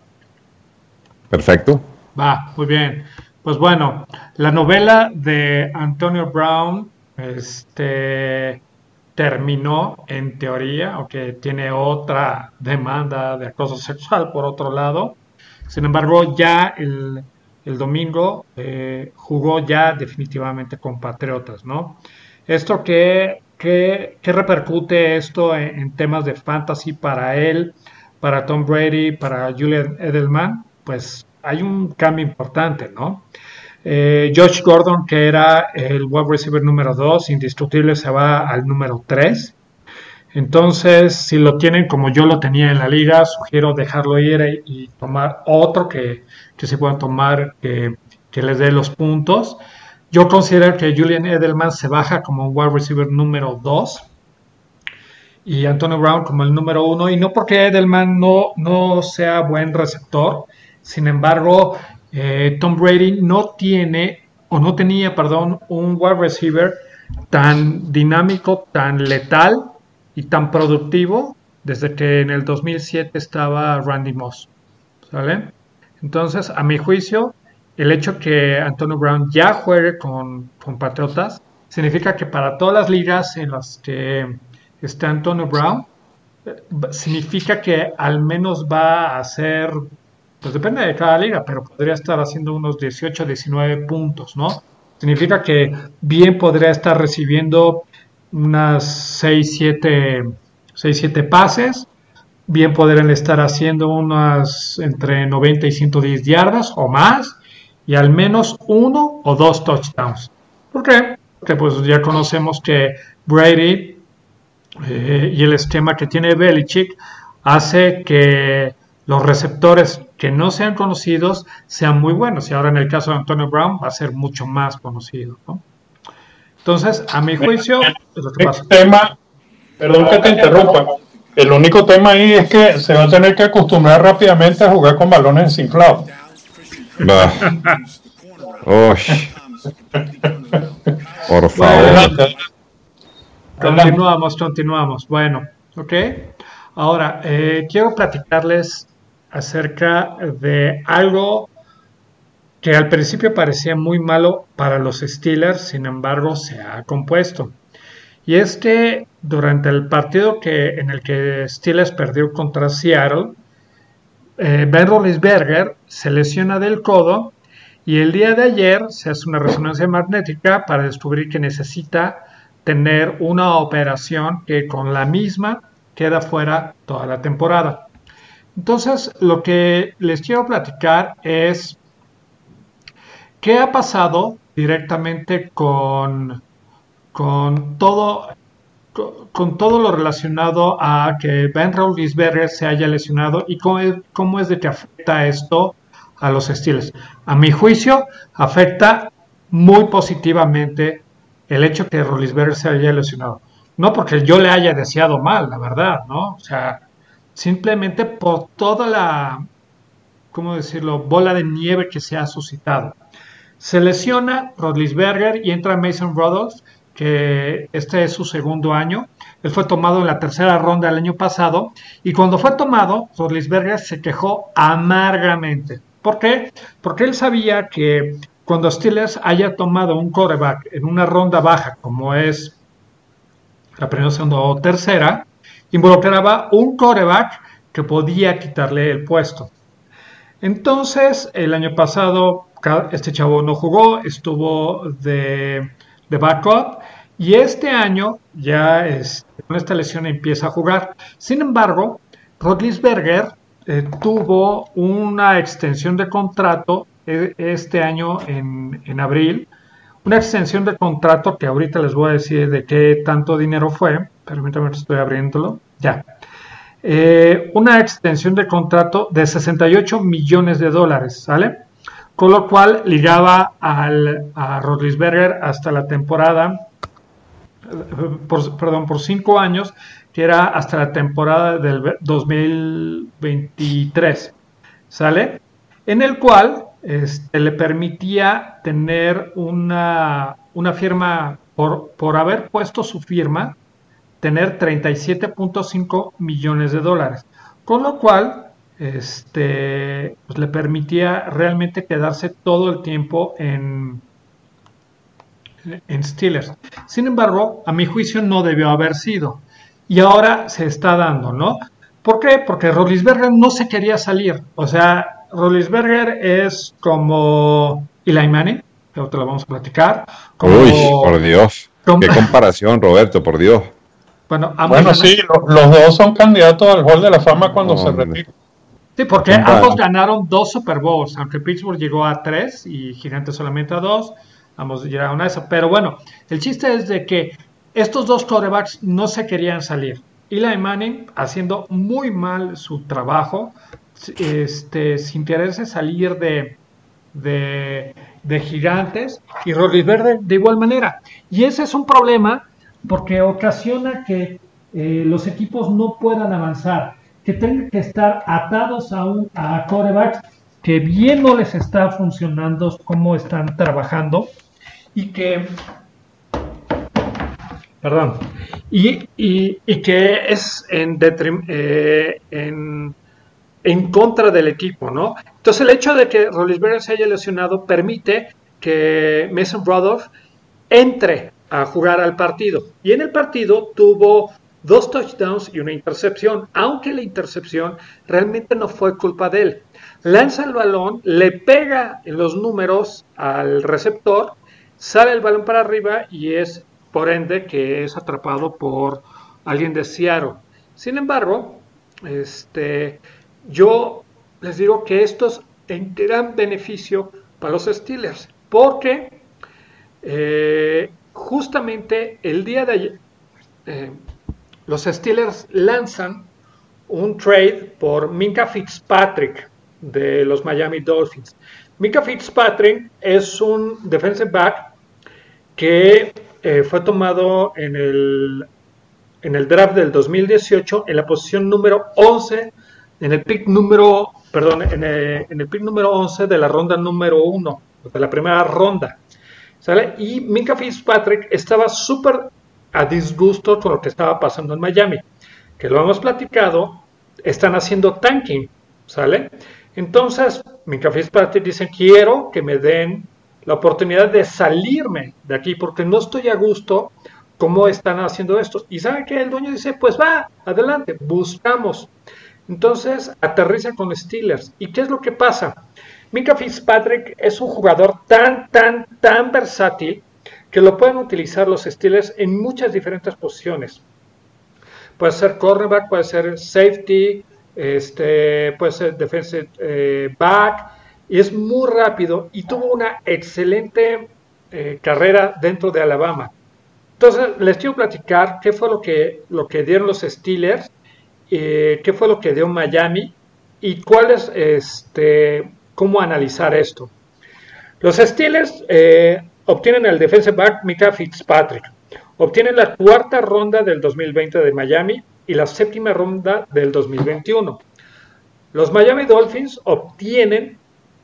Perfecto. Va, muy bien. Pues bueno, la novela de Antonio Brown este, terminó en teoría, aunque tiene otra demanda de acoso sexual por otro lado. Sin embargo, ya el, el domingo eh, jugó ya definitivamente con Patriotas, ¿no? Esto que, que, que repercute esto en, en temas de fantasy para él, para Tom Brady, para Julian Edelman, pues hay un cambio importante, ¿no? Eh, Josh Gordon, que era el wide receiver número dos, indiscutible, se va al número tres. Entonces, si lo tienen como yo lo tenía en la liga, sugiero dejarlo ir y tomar otro que, que se puedan tomar, que, que les dé los puntos. Yo considero que Julian Edelman se baja como un wide receiver número dos y Antonio Brown como el número uno, y no porque Edelman no, no sea buen receptor. Sin embargo, eh, Tom Brady no tiene, o no tenía, perdón, un wide receiver tan dinámico, tan letal y tan productivo desde que en el dos mil siete estaba Randy Moss, ¿sale? Entonces, a mi juicio, el hecho que Antonio Brown ya juegue con, con Patriotas significa que para todas las ligas en las que está Antonio Brown, significa que al menos va a hacer, pues depende de cada liga, pero podría estar haciendo unos dieciocho, diecinueve puntos, ¿no? Significa que bien podría estar recibiendo unas seis, siete pases, bien podrían estar haciendo unas entre noventa y ciento diez yardas o más, y al menos uno o dos touchdowns. ¿Por qué? Porque pues ya conocemos que Brady eh, y el esquema que tiene Belichick hace que los receptores que no sean conocidos sean muy buenos, y ahora en el caso de Antonio Brown va a ser mucho más conocido, ¿no? Entonces, a mi juicio, es lo que pasa. Tema, perdón que te interrumpa, El único tema ahí es que se va a tener que acostumbrar rápidamente a jugar con balones desinflados. Oh, por favor. Bueno, continuamos, continuamos. Bueno, ok. Ahora, eh, quiero platicarles acerca de algo que al principio parecía muy malo para los Steelers, sin embargo se ha compuesto. Y es que durante el partido que, en el que Steelers perdió contra Seattle, eh, Ben Roethlisberger se lesiona del codo y el día de ayer se hace una resonancia magnética para descubrir que necesita tener una operación que con la misma queda fuera toda la temporada. Entonces, lo que les quiero platicar es qué ha pasado directamente con, con todo con, con todo lo relacionado a que Ben Roethlisberger se haya lesionado y cómo es, cómo es de que afecta esto a los Steelers. A mi juicio, afecta muy positivamente el hecho que Roethlisberger se haya lesionado. No porque yo le haya deseado mal, la verdad, ¿no? O sea, simplemente por toda la, ¿cómo decirlo?, bola de nieve que se ha suscitado. Se lesiona Roethlisberger y entra Mason Rudolph, que este es su segundo año. Él fue tomado en la tercera ronda del año pasado y cuando fue tomado, Roethlisberger se quejó amargamente. ¿Por qué? Porque él sabía que cuando Steelers haya tomado un quarterback en una ronda baja, como es la primera, segunda o tercera, involucraba un quarterback que podía quitarle el puesto. Entonces, el año pasado, este chavo no jugó, estuvo de, de backup, y este año ya es, con esta lesión empieza a jugar. Sin embargo, Roethlisberger eh, tuvo una extensión de contrato eh, este año en, en abril, una extensión de contrato que ahorita les voy a decir de qué tanto dinero fue. Permítanme que estoy abriéndolo. Ya. Eh, una extensión de contrato de sesenta y ocho millones de dólares, ¿sale? Con lo cual ligaba al, a Roethlisberger hasta la temporada, por, perdón, por cinco años, que era hasta la temporada del dos mil veintitrés, ¿sale? En el cual este, le permitía tener una, una firma, por, por haber puesto su firma, tener treinta y siete punto cinco millones de dólares, con lo cual este, pues le permitía realmente quedarse todo el tiempo en, en Steelers. Sin embargo, a mi juicio no debió haber sido, y ahora se está dando, ¿no? ¿Por qué? Porque Roethlisberger no se quería salir. O sea, Roethlisberger es como Eli Manning, que ahora te lo vamos a platicar. Como, Uy, por Dios. Como, qué comparación, Roberto, por Dios. Bueno, bueno sí, lo, los dos son candidatos al Hall de la Fama cuando no, se repite. Sí, porque ambos ganaron dos Super Bowls, aunque Pittsburgh llegó a tres y Gigantes solamente a dos, ambos llegaron a eso. Pero bueno, el chiste es de que estos dos quarterbacks no se querían salir. Eli Manning haciendo muy mal su trabajo, este, sin quererse salir de, de, de Gigantes, y Roethlisberger de igual manera. Y ese es un problema porque ocasiona que eh, los equipos no puedan avanzar, que tengan que estar atados a, un, a quarterbacks que bien no les está funcionando cómo están trabajando y que perdón y, y, y que es en, detrim, eh, en, en contra del equipo, ¿no? Entonces el hecho de que Roethlisberger se haya lesionado permite que Mason Rudolph entre a jugar al partido, y en el partido tuvo dos touchdowns y una intercepción, aunque la intercepción realmente no fue culpa de él. Lanza el balón, le pega en los números al receptor, sale el balón para arriba y es por ende que es atrapado por alguien de Seattle. Sin embargo, este, yo les digo que esto es en gran beneficio para los Steelers, porque eh, justamente el día de ayer eh, los Steelers lanzan un trade por Minkah Fitzpatrick de los Miami Dolphins. Minkah Fitzpatrick es un defensive back que eh, fue tomado en el en el draft del dos mil dieciocho en la posición número once, en el pick número, perdón, en el, en el pick número once de la ronda número uno, de la primera ronda, ¿sale? Y Minkah Fitzpatrick estaba súper a disgusto con lo que estaba pasando en Miami, que lo hemos platicado, están haciendo tanking, ¿sale? Entonces, Minkah Fitzpatrick dice, quiero que me den la oportunidad de salirme de aquí, porque no estoy a gusto cómo están haciendo esto. Y sabe que el dueño dice, pues va, adelante, buscamos. Entonces, aterriza con Steelers. ¿Y qué es lo que pasa? Minkah Fitzpatrick es un jugador tan, tan, tan versátil que lo pueden utilizar los Steelers en muchas diferentes posiciones. Puede ser cornerback, puede ser safety, este, puede ser defensive eh, back, y es muy rápido y tuvo una excelente eh, carrera dentro de Alabama. Entonces les quiero platicar qué fue lo que, lo que dieron los Steelers, eh, qué fue lo que dio Miami y cuál es, este, cómo analizar esto. Los Steelers eh, obtienen el defensive back Minkah Fitzpatrick, obtienen la cuarta ronda del dos mil veinte de Miami y la séptima ronda del dos mil veintiuno. Los Miami Dolphins obtienen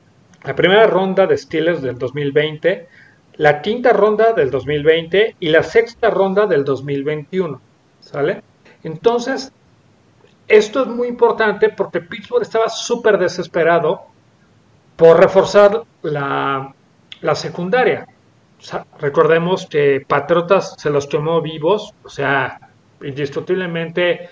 la primera ronda de Steelers del dos mil veinte, la quinta ronda del dos mil veinte y la sexta ronda del dos mil veintiuno, ¿sale? Entonces, esto es muy importante porque Pittsburgh estaba súper desesperado por reforzar la, la secundaria. O sea, recordemos que Patriotas se los tomó vivos, o sea, indiscutiblemente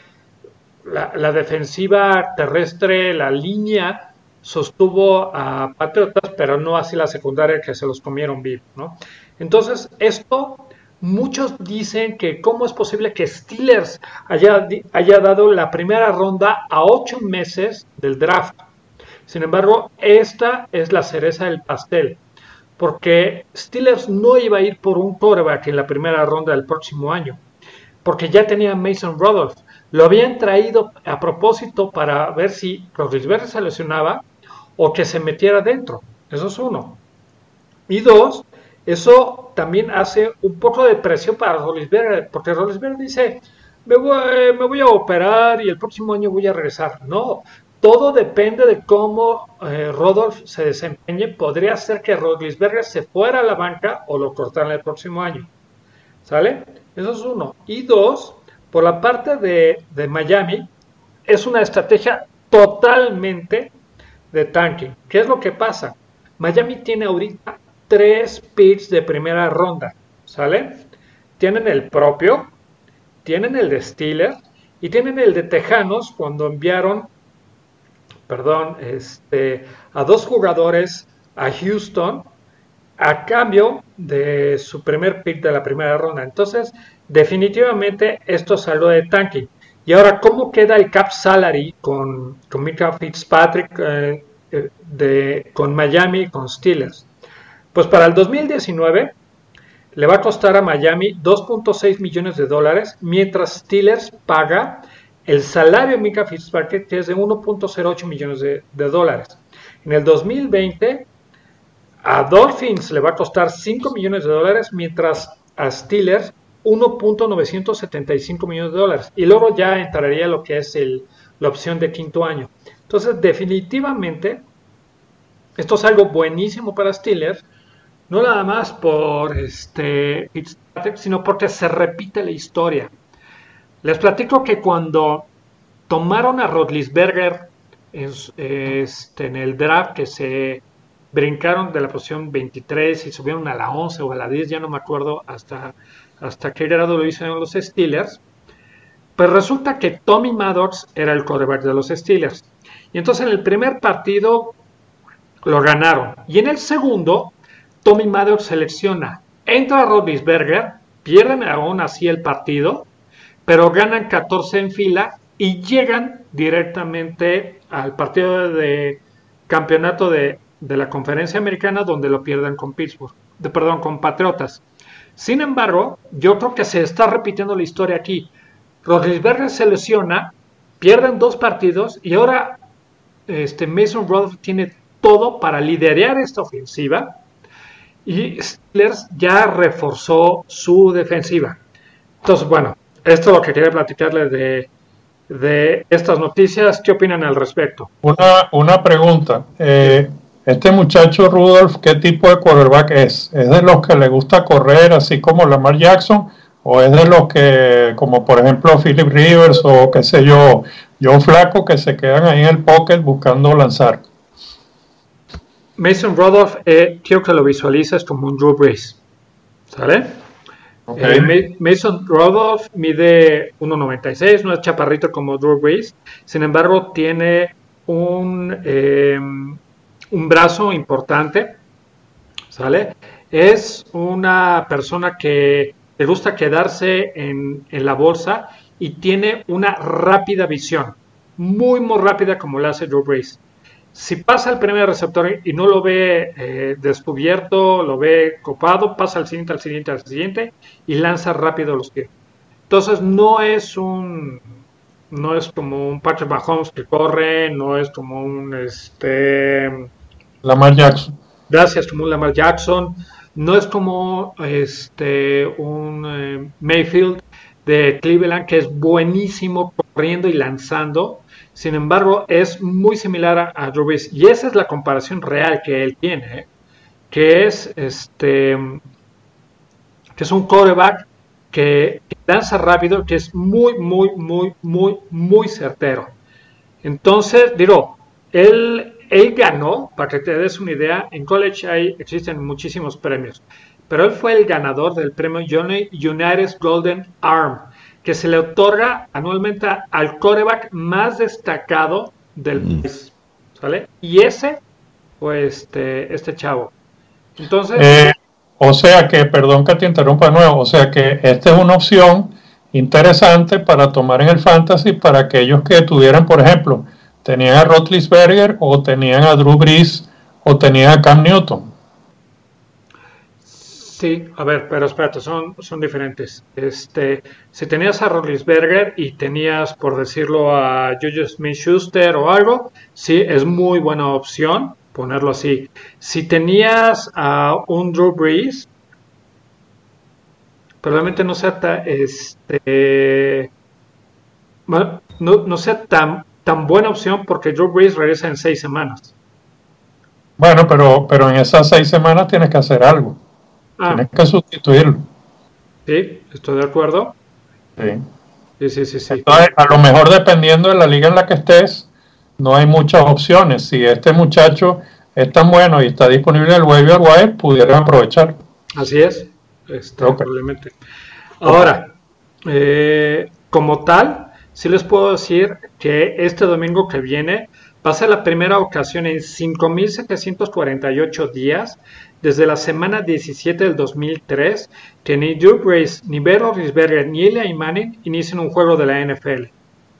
la, la defensiva terrestre, la línea sostuvo a Patriotas, pero no así la secundaria que se los comieron vivos, ¿no? Entonces, esto, muchos dicen que cómo es posible que Steelers haya, haya dado la primera ronda a ocho meses del draft. Sin embargo, esta es la cereza del pastel, porque Steelers no iba a ir por un quarterback en la primera ronda del próximo año, porque ya tenía a Mason Rudolph. Lo habían traído a propósito para ver si Roethlisberger se lesionaba o que se metiera dentro. Eso es uno. Y dos, eso también hace un poco de presión para Roethlisberger, porque Roethlisberger dice, me voy, me voy a operar y el próximo año voy a regresar. No, todo depende de cómo eh, Rudolph se desempeñe. Podría ser que Roethlisberger se fuera a la banca o lo cortaran el próximo año. ¿Sale? Eso es uno. Y dos, por la parte de, de Miami, es una estrategia totalmente de tanking. ¿Qué es lo que pasa? Miami tiene ahorita tres picks de primera ronda, ¿sale? Tienen el propio, tienen el de Steelers y tienen el de Tejanos cuando enviaron, perdón, este, a dos jugadores a Houston a cambio de su primer pick de la primera ronda. Entonces, definitivamente esto salió de tanking. Y ahora, ¿cómo queda el cap salary con, con Minkah Fitzpatrick, eh, de, con Miami y con Steelers? Pues para el dos mil diecinueve le va a costar a Miami dos punto seis millones de dólares, mientras Steelers paga el salario de Minkah Fitzpatrick, que es de uno punto cero ocho millones de, de dólares. En el dos mil veinte a Dolphins le va a costar cinco millones de dólares, mientras a Steelers uno punto novecientos setenta y cinco millones de dólares. Y luego ya entraría lo que es el, la opción de quinto año. Entonces, definitivamente, esto es algo buenísimo para Steelers, no nada más por este Fitzpatrick, sino porque se repite la historia. Les platico que cuando tomaron a Roethlisberger este, en el draft, que se brincaron de la posición veintitrés y subieron a la once o a la diez, ya no me acuerdo hasta, hasta qué grado lo hicieron los Steelers, pues resulta que Tommy Maddox era el quarterback de los Steelers. Y entonces en el primer partido lo ganaron. Y en el segundo, Tommy Maddox selecciona, entra Roethlisberger, pierden aún así el partido, pero ganan catorce en fila y llegan directamente al partido de campeonato de, de la Conferencia Americana, donde lo pierden con Pittsburgh, de, perdón, con Patriotas. Sin embargo, yo creo que se está repitiendo la historia aquí. Roethlisberger se lesiona, pierden dos partidos y ahora este, Mason Rudolph tiene todo para liderar esta ofensiva y Steelers ya reforzó su defensiva. Entonces, bueno, esto es lo que quería platicarles de, de estas noticias. ¿Qué opinan al respecto? Una, una pregunta. Eh, este muchacho Rudolph, ¿qué tipo de quarterback es? ¿Es de los que le gusta correr así como Lamar Jackson? ¿O es de los que, como por ejemplo Philip Rivers o qué sé yo, Joe Flacco, que se quedan ahí en el pocket buscando lanzar? Mason Rudolph, eh, quiero que lo visualices como un Drew Brees, ¿sale? Okay. Eh, Mason Rudolph mide uno noventa y seis, no es chaparrito como Drew Brees, sin embargo tiene un, eh, un brazo importante, ¿sale? Es una persona que le gusta quedarse en, en la bolsa y tiene una rápida visión, muy muy rápida como la hace Drew Brees. Si pasa el primer receptor y no lo ve eh, descubierto, lo ve copado, pasa al siguiente, al siguiente, al siguiente y lanza rápido los tiros. Entonces no es un, no es como un Patrick Mahomes que corre, no es como un este Lamar Jackson. Gracias, como un Lamar Jackson, no es como este un eh, Mayfield de Cleveland que es buenísimo corriendo y lanzando. Sin embargo, es muy similar a, a Drew Brees. Y esa es la comparación real que él tiene, ¿eh? Que es este que es un quarterback que, que lanza rápido, que es muy, muy, muy, muy, muy certero. Entonces, digo, él, él ganó, para que te des una idea, en college hay, existen muchísimos premios, pero él fue el ganador del premio Johnny Unitas Golden Arm, que se le otorga anualmente al quarterback más destacado del mm. país, ¿sale? Y ese fue este, este chavo. Entonces... Eh, o sea que, perdón que te interrumpa de nuevo, o sea que esta es una opción interesante para tomar en el fantasy para aquellos que tuvieran, por ejemplo, tenían a Roethlisberger o tenían a Drew Brees o tenían a Cam Newton. Sí, a ver, pero espérate, son, son diferentes. Este, si tenías a Roethlisberger y tenías, por decirlo, a Juju Smith-Schuster o algo, sí, es muy buena opción ponerlo así. Si tenías a un Drew Brees, probablemente no sea ta, este, bueno, no, no sea tan, tan buena opción porque Drew Brees regresa en seis semanas. Bueno, pero, pero en esas seis semanas tienes que hacer algo. Ah. Tienes que sustituirlo. Sí, estoy de acuerdo. Sí. Sí, sí, sí, sí. Entonces, a lo mejor dependiendo de la liga en la que estés, no hay muchas opciones. Si este muchacho es tan bueno y está disponible en el waiver wire, pudieran aprovechar. Así es, este, okay. Probablemente. Ahora, eh, como tal, sí les puedo decir que este domingo que viene va a ser la primera ocasión en cinco mil setecientos cuarenta y ocho días desde la semana diecisiete del dos mil tres que ni Drew Brees, ni Ben Roethlisberger, ni Eli Manning inician un juego de la N F L.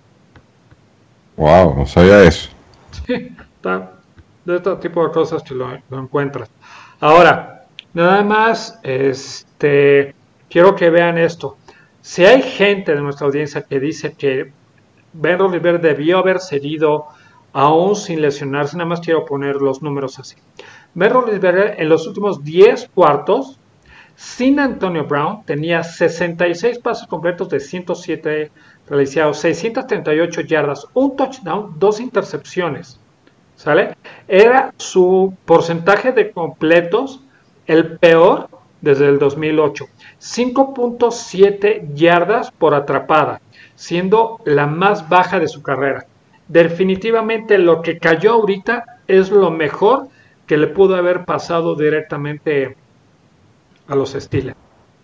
Wow, no sabía eso. Sí, está, de este tipo de cosas que lo, lo encuentras. Ahora, nada más, este, quiero que vean esto. Si hay gente de nuestra audiencia que dice que Ben Roethlisberger debió haber cedido aún sin lesionarse, nada más quiero poner los números así. Ben Roethlisberger en los últimos diez cuartos, sin Antonio Brown, tenía sesenta y seis pases completos de ciento siete realizados, seiscientas treinta y ocho yardas, un touchdown, dos intercepciones, ¿sale? Era su porcentaje de completos el peor desde el dos mil ocho, cinco punto siete yardas por atrapada, siendo la más baja de su carrera. Definitivamente lo que cayó ahorita es lo mejor que le pudo haber pasado directamente a los Steelers.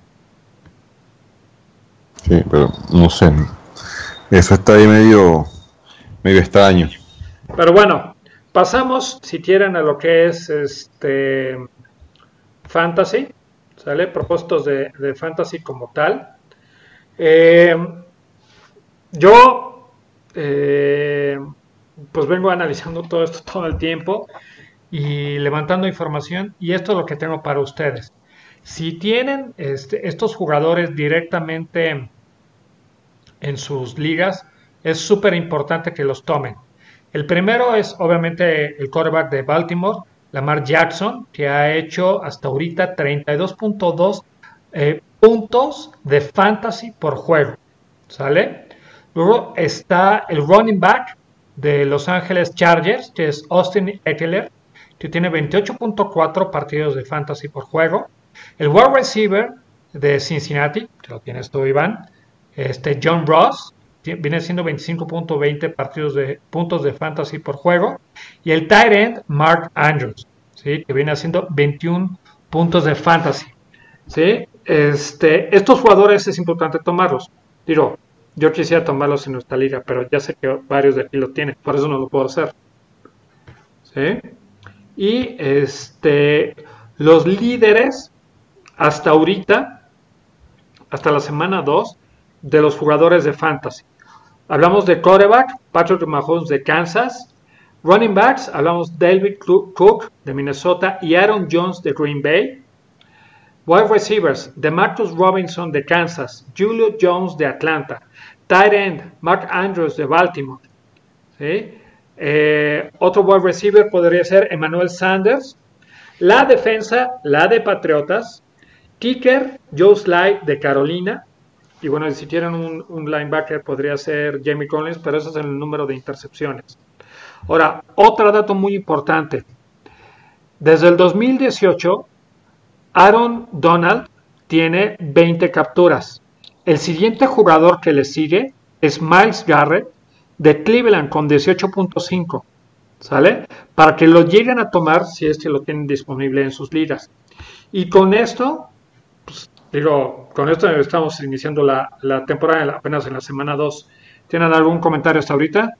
Sí, pero no sé, eso está ahí medio, medio extraño. Pero bueno, pasamos, si quieren, a lo que es este fantasy, ¿sale? Propósitos de, de fantasy como tal. Eh, yo Eh, pues vengo analizando todo esto todo el tiempo y levantando información, y esto es lo que tengo para ustedes. Si tienen este, estos jugadores directamente en sus ligas, es súper importante que los tomen. El primero es obviamente el quarterback de Baltimore, Lamar Jackson, que ha hecho hasta ahorita treinta y dos punto dos eh, puntos de fantasy por juego. ¿sale? Luego está el running back de Los Ángeles Chargers, que es Austin Ekeler, que tiene veintiocho punto cuatro partidos de fantasy por juego. El wide receiver de Cincinnati, que lo tienes tú, Iván, este John Ross, viene siendo veinticinco punto veinte partidos de puntos de fantasy por juego. Y el tight end Mark Andrews, ¿sí? Que viene haciendo veintiún puntos de fantasy, ¿sí? Este, estos jugadores es importante tomarlos. Digo, yo quisiera tomarlos en nuestra liga, pero ya sé que varios de aquí lo tienen, por eso no lo puedo hacer, ¿sí? Y este, los líderes hasta ahorita, hasta la semana dos, de los jugadores de fantasy. Hablamos de quarterback, Patrick Mahomes de Kansas. Running backs, hablamos de Dalvin Cook de Minnesota y Aaron Jones de Green Bay. Wide receivers, DeMarcus Robinson de Kansas, Julio Jones de Atlanta. Tight end, Mark Andrews de Baltimore. ¿Sí? Eh, otro wide receiver podría ser Emmanuel Sanders. La defensa, la de Patriotas. Kicker, Joe Sly de Carolina. Y bueno, si tienen un, un linebacker podría ser Jamie Collins, pero ese es el número de intercepciones. Ahora, otro dato muy importante. Desde el dos mil dieciocho, Aaron Donald tiene veinte capturas. El siguiente jugador que le sigue es Myles Garrett de Cleveland con dieciocho punto cinco. ¿Sale? Para que lo lleguen a tomar si es que lo tienen disponible en sus ligas. Y con esto, pues, digo, con esto estamos iniciando la, la temporada apenas en la semana dos. ¿Tienen algún comentario hasta ahorita?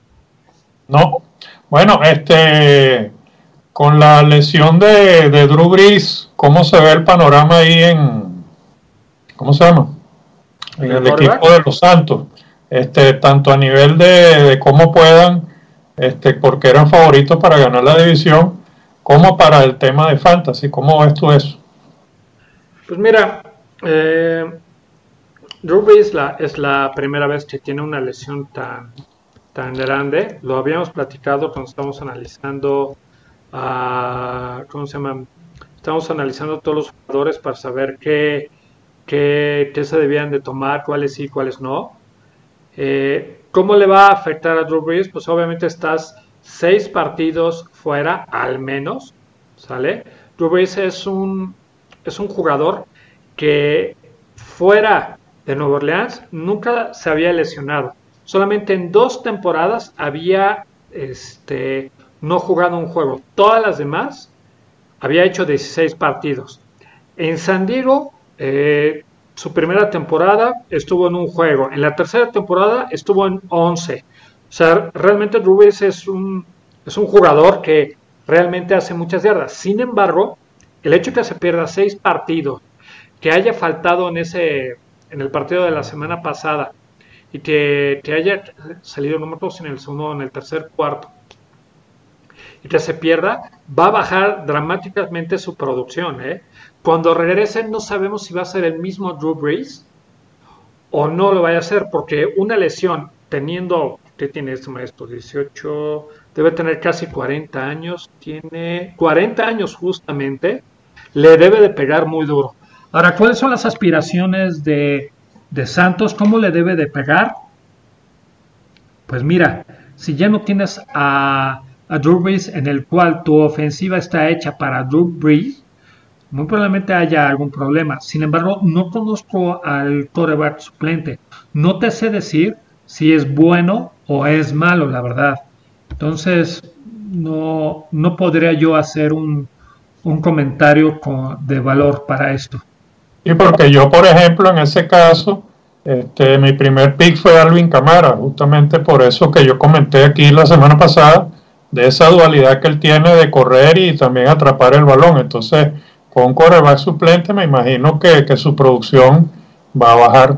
No. Bueno, este, con la lesión de, de Drew Brees, ¿cómo se ve el panorama ahí en, ¿cómo se llama? En el, el equipo de los Santos? Este, tanto a nivel de, de cómo puedan, este, porque eran favoritos para ganar la división, como para el tema de fantasy. ¿Cómo ves tú eso? Pues mira, eh, Drew Brees la, es la primera vez que tiene una lesión tan, tan grande. Lo habíamos platicado cuando estábamos analizando, uh, ¿cómo se llama? Estamos analizando todos los jugadores para saber qué, qué, qué se debían de tomar, cuáles sí, cuáles no. Eh, ¿Cómo le va a afectar a Drew Brees? Pues obviamente estás seis partidos fuera, al menos, ¿sale? Drew Brees es un, es un jugador que fuera de Nueva Orleans nunca se había lesionado. Solamente en dos temporadas había este, no jugado un juego. Todas las demás había hecho dieciséis partidos. En San Diego, eh, su primera temporada estuvo en un juego. En la tercera temporada estuvo en once. O sea, realmente Drew Brees es un, es un jugador que realmente hace muchas yardas. Sin embargo, el hecho de que se pierda seis partidos, que haya faltado en ese en el partido de la semana pasada y que, que haya salido, no me acuerdo si en el segundo o en el tercer cuarto, y que se pierda, va a bajar dramáticamente su producción, ¿eh? Cuando regrese no sabemos si va a ser el mismo Drew Brees o no lo vaya a hacer, porque una lesión teniendo, ¿qué tiene este maestro? dieciocho, debe tener casi cuarenta años, tiene cuarenta años justamente, le debe de pegar muy duro. Ahora, ¿cuáles son las aspiraciones de, de Santos? ¿Cómo le debe de pegar? Pues mira, si ya no tienes a, a Drew Brees en el cual tu ofensiva está hecha para Drew Brees, muy probablemente haya algún problema. Sin embargo, no conozco al quarterback suplente. No te sé decir si es bueno o es malo, la verdad. Entonces, no, no podría yo hacer un, un comentario con, de valor para esto. Sí, porque yo, por ejemplo, en ese caso, este, mi primer pick fue Alvin Kamara, justamente por eso que yo comenté aquí la semana pasada, de esa dualidad que él tiene de correr y también atrapar el balón. Entonces, con un quarterback suplente, me imagino que, que su producción va a bajar.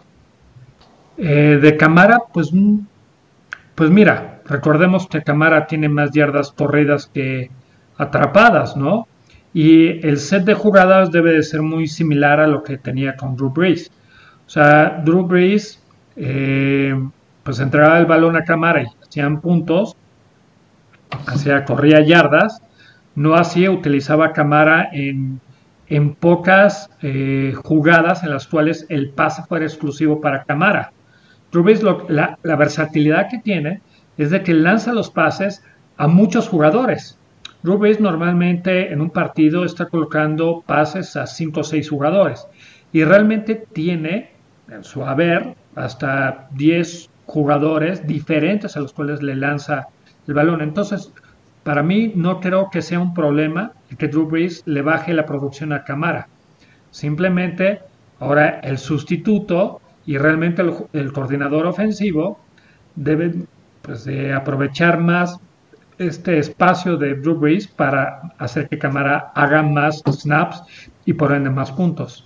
Eh, de Kamara, pues, pues mira, recordemos que Kamara tiene más yardas corridas que atrapadas, ¿no? Y el set de jugadas debe de ser muy similar a lo que tenía con Drew Brees. O sea, Drew Brees, eh, pues entregaba el balón a Kamara y hacían puntos, hacía, corría yardas. No hacía, utilizaba a Kamara en, en pocas eh, jugadas en las cuales el pase fuera exclusivo para Kamara. Drew Brees, lo, la, la versatilidad que tiene es de que lanza los pases a muchos jugadores. Drew Brees normalmente en un partido está colocando pases a cinco o seis jugadores y realmente tiene en su haber hasta diez jugadores diferentes a los cuales le lanza el balón. Entonces, para mí no creo que sea un problema que Drew Brees le baje la producción a Kamara. Simplemente ahora el sustituto y realmente el, el coordinador ofensivo deben pues, de aprovechar más este espacio de Drew Brees para hacer que Kamara haga más snaps y por ende más puntos.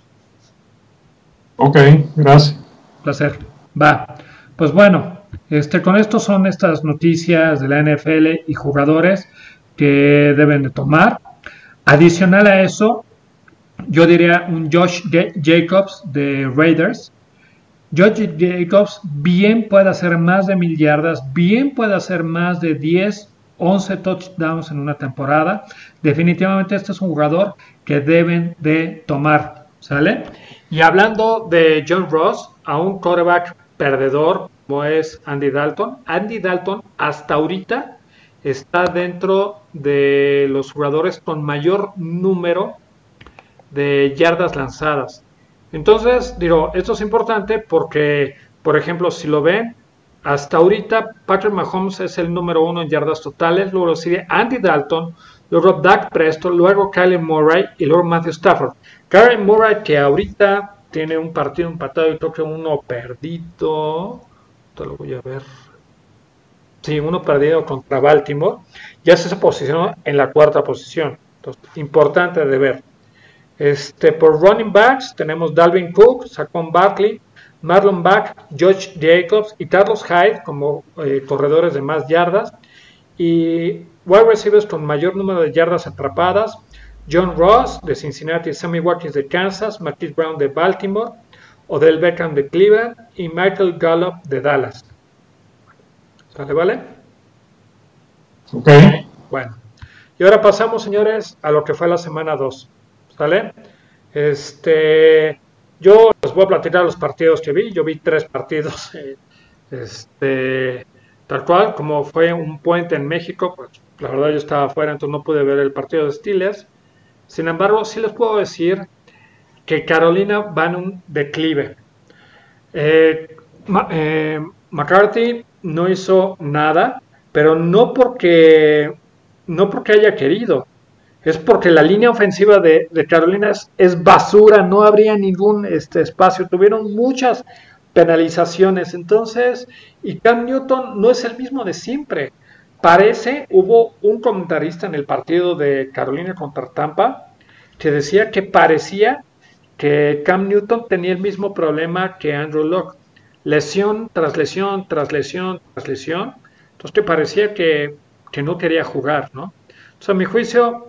Ok, gracias. Placer. Va. Pues bueno, este, con esto son estas noticias de la N F L y jugadores que deben de tomar. Adicional a eso, yo diría un Josh Jacobs de Raiders. Josh Jacobs bien puede hacer más de mil yardas, bien puede hacer más de diez, once touchdowns en una temporada. Definitivamente este es un jugador que deben de tomar, ¿sale? Y hablando de John Ross, a un quarterback perdedor como es Andy Dalton. Andy Dalton hasta ahorita está dentro de los jugadores con mayor número de yardas lanzadas. Entonces, digo, esto es importante porque, por ejemplo, si lo ven, hasta ahorita Patrick Mahomes es el número uno en yardas totales, luego sigue Andy Dalton, luego Dak Prescott, luego Kyler Murray y luego Matthew Stafford. Kyler Murray que ahorita tiene un partido empatado y creo que uno perdido, te lo voy a ver, sí, uno perdido contra Baltimore, ya se posicionó en la cuarta posición, entonces importante de ver. Este, por running backs tenemos Dalvin Cook, Saquon Barkley, Marlon Mack, Josh Jacobs y Carlos Hyde como eh, corredores de más yardas. Y wide receivers con mayor número de yardas atrapadas, John Ross de Cincinnati, Sammy Watkins de Kansas, Marquise Brown de Baltimore, Odell Beckham de Cleveland y Michael Gallup de Dallas. ¿Sale, vale? Ok. Bueno, y ahora pasamos, señores, a lo que fue la semana dos. ¿Sale? Este, yo les voy a platicar los partidos que vi. Yo vi tres partidos, eh, este, tal cual, como fue un puente en México, pues la verdad yo estaba afuera, entonces no pude ver el partido de Steelers. Sin embargo, sí les puedo decir que Carolina va en un declive. Eh, Ma, eh, McCarthy no hizo nada, pero no porque, no porque haya querido. Es porque la línea ofensiva de, de Carolina es, es basura, no habría ningún este, espacio, tuvieron muchas penalizaciones, entonces, y Cam Newton no es el mismo de siempre. Parece, hubo un comentarista en el partido de Carolina contra Tampa que decía que parecía que Cam Newton tenía el mismo problema que Andrew Luck, lesión tras lesión, tras lesión, tras lesión, entonces que parecía que, que no quería jugar, ¿no? Entonces, a mi juicio,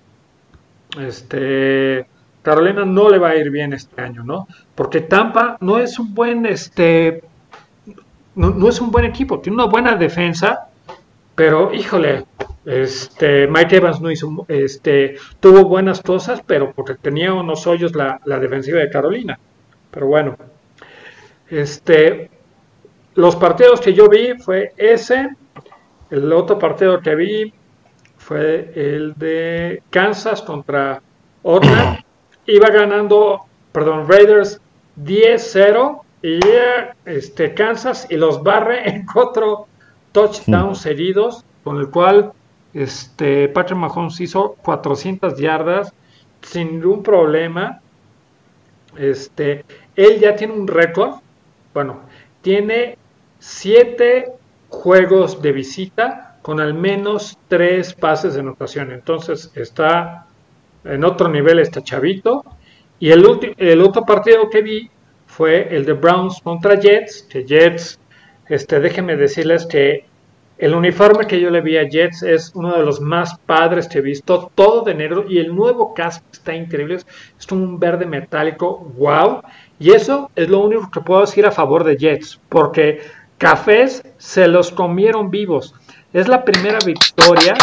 Este, Carolina no le va a ir bien este año, ¿no? Porque Tampa no es un buen, este, no, no es un buen equipo, tiene una buena defensa, pero híjole, este, Mike Evans no hizo, este, tuvo buenas cosas, pero porque tenía unos hoyos la, la defensiva de Carolina. Pero bueno, este, los partidos que yo vi fue ese, el otro partido que vi fue el de Kansas contra Oakland. Iba ganando, perdón, Raiders diez cero y este, Kansas y los barre en cuatro touchdowns mm. seguidos, con el cual este, Patrick Mahomes hizo cuatrocientas yardas sin ningún problema. Este, él ya tiene un récord, bueno, tiene siete juegos de visita con al menos tres pases de anotación. Entonces está en otro nivel este chavito. Y el, ulti- el otro partido que vi fue el de Browns contra Jets, que Jets, este, déjenme decirles que el uniforme que yo le vi a Jets es uno de los más padres que he visto, todo de negro, y el nuevo casco está increíble, es como un verde metálico, wow, y eso es lo único que puedo decir a favor de Jets, porque cafés se los comieron vivos. Es la primera victoria,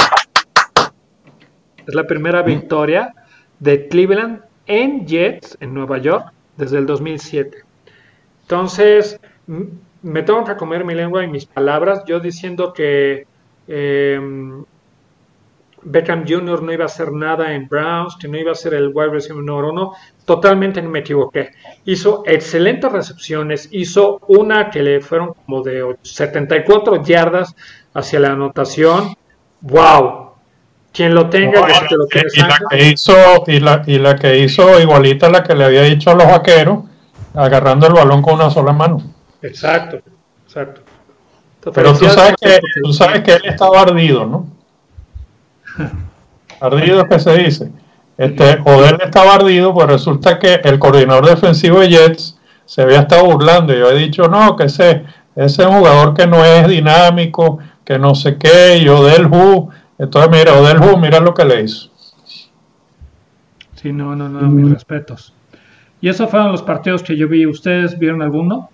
es la primera victoria de Cleveland en Jets, en Nueva York, desde el dos mil siete. Entonces, me tengo que comer mi lengua y mis palabras, yo diciendo que eh, Beckham junior no iba a hacer nada en Browns, que no iba a ser el wide receiver número uno, totalmente me equivoqué. Hizo excelentes recepciones, hizo una que le fueron como de setenta y cuatro yardas hacia la anotación. ¡Wow! Quien lo tenga, no, que te lo y, y, la que hizo, y, la, y la que hizo igualita a la que le había dicho a los vaqueros, agarrando el balón con una sola mano. Exacto, exacto. Pero tú sabes, que, tú sabes que él estaba ardido, ¿no? Ardido es que se dice. Este, Odell estaba ardido, pues resulta que el coordinador defensivo de Jets se había estado burlando. Yo he dicho, no, que ese, ese jugador que no es dinámico, que no sé qué, y Odell Who. Entonces, mira, Odell Who, mira lo que le hizo. Sí, no, no, no, mis respetos. Y esos fueron los partidos que yo vi. ¿Ustedes vieron alguno?